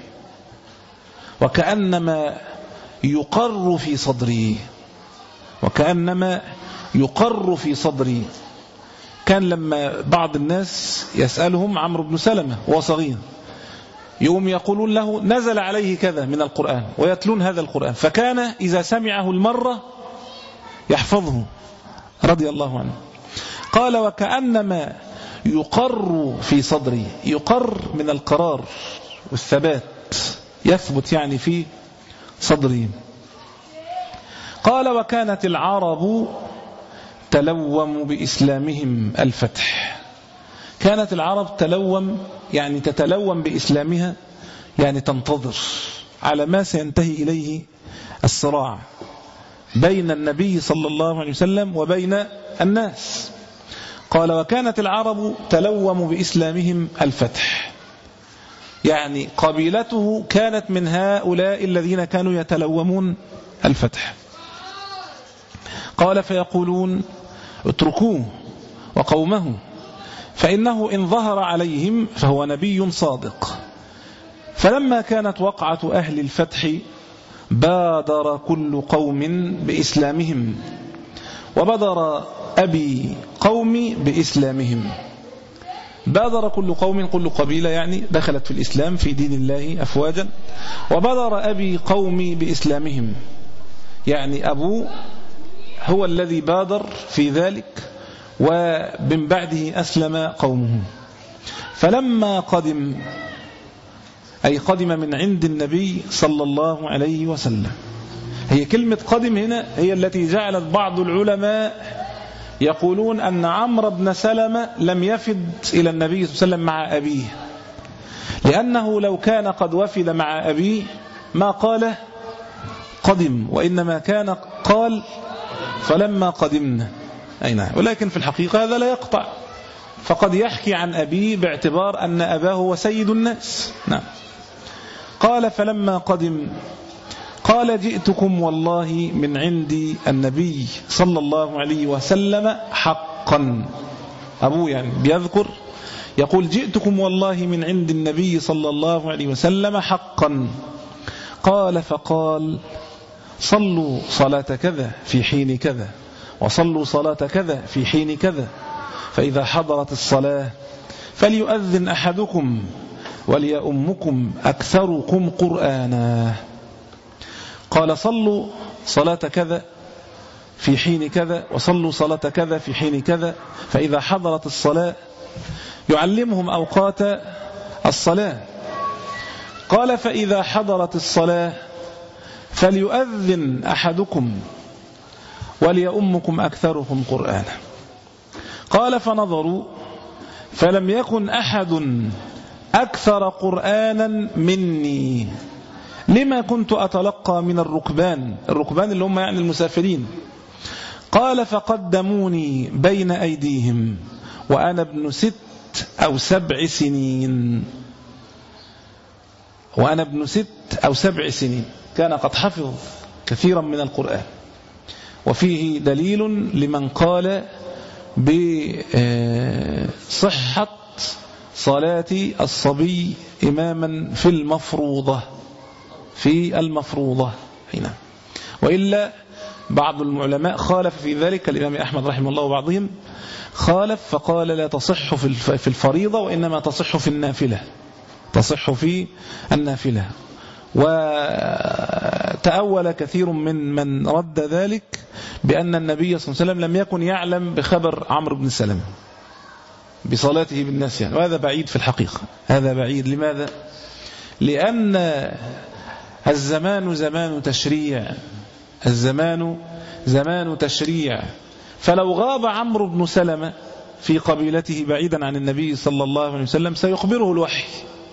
وكأنما يقر في صدري، وكأنما يقر في صدري. كان لما بعض الناس يسألهم عمرو بن سلمة وهو صغير، يوم يقولون له نزل عليه كذا من القرآن ويتلون هذا القرآن، فكان إذا سمعه المرة يحفظه رضي الله عنه. قال وكأنما يقر في صدري، يقر من القرار والثبات، يثبت يعني في صدري. قال وكانت العرب تلوم بإسلامهم الفتح، كانت العرب تلوم يعني تتلوم بإسلامها، يعني تنتظر على ما سينتهي إليه الصراع بين النبي صلى الله عليه وسلم وبين الناس. قال وكانت العرب تلوم بإسلامهم الفتح، يعني قبيلته كانت من هؤلاء الذين كانوا يتلومون الفتح. قال فيقولون اتركوه وقومه فإنه إن ظهر عليهم فهو نبي صادق. فلما كانت وقعة أهل الفتح بادر كل قوم بإسلامهم، وبادر أبي قومي بإسلامهم. بادر كل قوم، كل قبيلة يعني دخلت في الإسلام في دين الله أفواجا. وبادر أبي قومي بإسلامهم، يعني أبوه هو الذي بادر في ذلك، ومن بعده أسلم قومه. فلما قدم أي قدم من عند النبي صلى الله عليه وسلم. هي كلمة قدم هنا هي التي جعلت بعض العلماء يقولون أن عمرو بن سلمة لم يفد إلى النبي صلى الله عليه وسلم مع أبيه، لأنه لو كان قد وفد مع أبيه ما قال قدم، وإنما كان قال فلما قدمنا. أي نعم. ولكن في الحقيقة هذا لا يقطع، فقد يحكي عن أبيه باعتبار أن أباه هو سيد الناس. نعم. قال فلما قدم قال جئتكم والله من عند النبي صلى الله عليه وسلم حقا. أبوه يعني بيذكر يقول جئتكم والله من عند النبي صلى الله عليه وسلم حقا. قال فقال صلوا صلاة كذا في حين كذا، وصلوا صلاة كذا في حين كذا، فإذا حضرت الصلاة فليؤذن أحدكم وليؤمكم أكثركم قرآنا. قال صلوا صلاة كذا في حين كذا، وصلوا صلاة كذا في حين كذا، فإذا حضرت الصلاة يعلمهم أوقات الصلاة. قال فإذا حضرت الصلاة فليؤذن أحدكم وليؤمكم أكثركم قرآنا. قال فنظروا فلم يكن أحد أكثر قرآنا مني، لما كنت أتلقى من الركبان، الركبان اللي هم يعني المسافرين. قال فقدموني بين أيديهم وأنا ابن ست أو سبع سنين، وأنا ابن ست أو سبع سنين، كان قد حفظ كثيرا من القرآن. وفيه دليل لمن قال بصحة صلاة الصبي إماما في المفروضة في المفروضة هنا. وإلا بعض العلماء خالف في ذلك، الإمام أحمد رحمه الله وبعضهم خالف فقال لا تصح في الفريضة وإنما تصح في النافلة، تصح في النافلة. وتأول كثير من من رد ذلك بأن النبي صلى الله عليه وسلم لم يكن يعلم بخبر عمرو بن سلمة بصلاته بالناس يعني. وهذا بعيد في الحقيقة، هذا بعيد. لماذا؟ لأن الزمان زمان تشريع، الزمان زمان تشريع. فلو غاب عمرو بن سلمة في قبيلته بعيدا عن النبي صلى الله عليه وسلم سيخبره الوحي،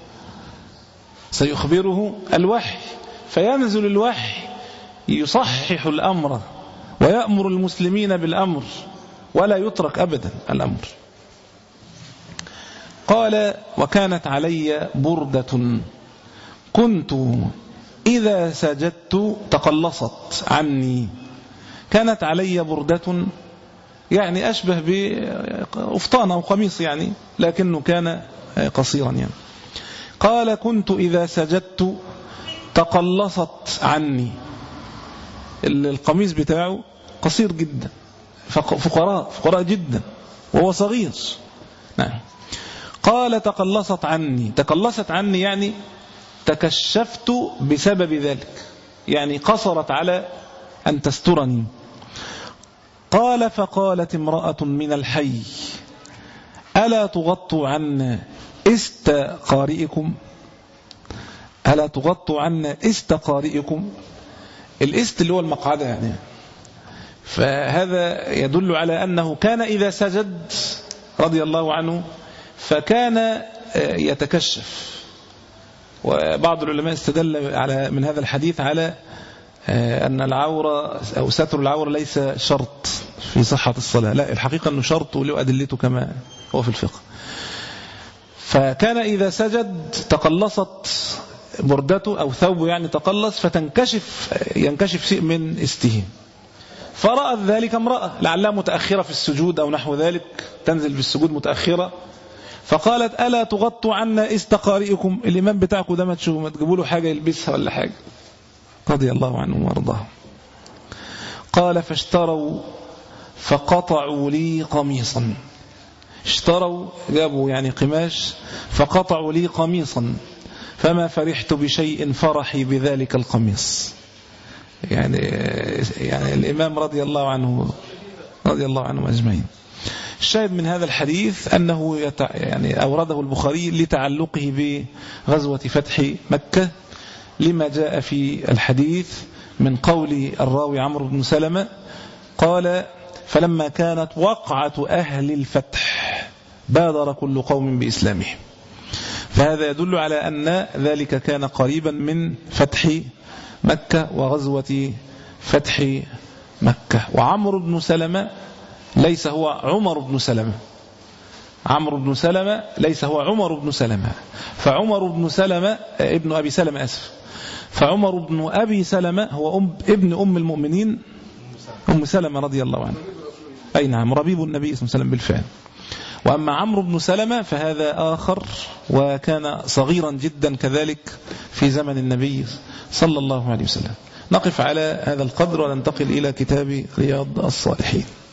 سيخبره الوحي، فينزل الوحي يصحح الأمر ويأمر المسلمين بالأمر ولا يترك أبدا الأمر. قال وكانت علي بردة كنت إذا سجدت تقلصت عني. كانت علي بردة يعني أشبه بأفطان أو قميص يعني، لكنه كان قصيرا يعني. قال كنت إذا سجدت تقلصت عني، القميص بتاعه قصير جدا، فقراء فقراء جدا وهو صغير. نعم. قال تقلصت عني، تقلصت عني يعني تكشفت بسبب ذلك، يعني قصرت على أن تسترني. قال فقالت امرأة من الحي ألا تغطوا عنا است قارئكم، ألا تغطوا عنا است قارئكم. الاست اللي هو المقعدة يعني. فهذا يدل على أنه كان إذا سجد رضي الله عنه فكان يتكشف. وبعض العلماء استدل على من هذا الحديث على أن العورة أو ستر العورة ليس شرط في صحة الصلاة، لا، الحقيقة أنه شرط وله أدلته كما هو في الفقه. فكان إذا سجد تقلصت بردته أو ثوبه يعني تقلص، فتنكشف ينكشف شيء من استه. فرأت ذلك امرأة لعلها متأخرة في السجود أو نحو ذلك، تنزل في السجود متأخرة، فقالت ألا تغطوا عنا است قارئكم، الإمام بتاعكم ده ما تجيبوا له حاجة يلبسها ولا حاجة، رضي الله عنه وارضاه. قال فاشتروا فقطعوا لي قميصا، اشتروا جابوا يعني قماش فقطعوا لي قميصا فما فرحت بشيء فرحي بذلك القميص. يعني يعني الإمام رضي الله عنه رضي الله عنه أجمعين الشاهد من هذا الحديث أنه يتع... يعني أورده البخاري لتعلقه بغزوة فتح مكة، لما جاء في الحديث من قول الراوي عمرو بن سلمة قال: فلما كانت وقعة أهل الفتح بادر كل قوم بإسلامهم. فهذا يدل على أن ذلك كان قريبا من فتح مكة وغزوة فتح مكة. وعمرو بن سلمة ليس هو عمر بن سلمة، عمرو بن سلمة ليس هو عمر بن سلمة، فعمر بن سلمة ابن أبي سلمة أسف فعمر بن أبي سلمة هو أم ابن أم المؤمنين أم سلمة رضي الله عنه، أي نعم، ربيب النبي صلى الله عليه وسلم بالفعل. وأما عمرو بن سلمة فهذا آخر، وكان صغيرا جدا كذلك في زمن النبي صلى الله عليه وسلم. نقف على هذا القدر وننتقل إلى كتاب رياض الصالحين.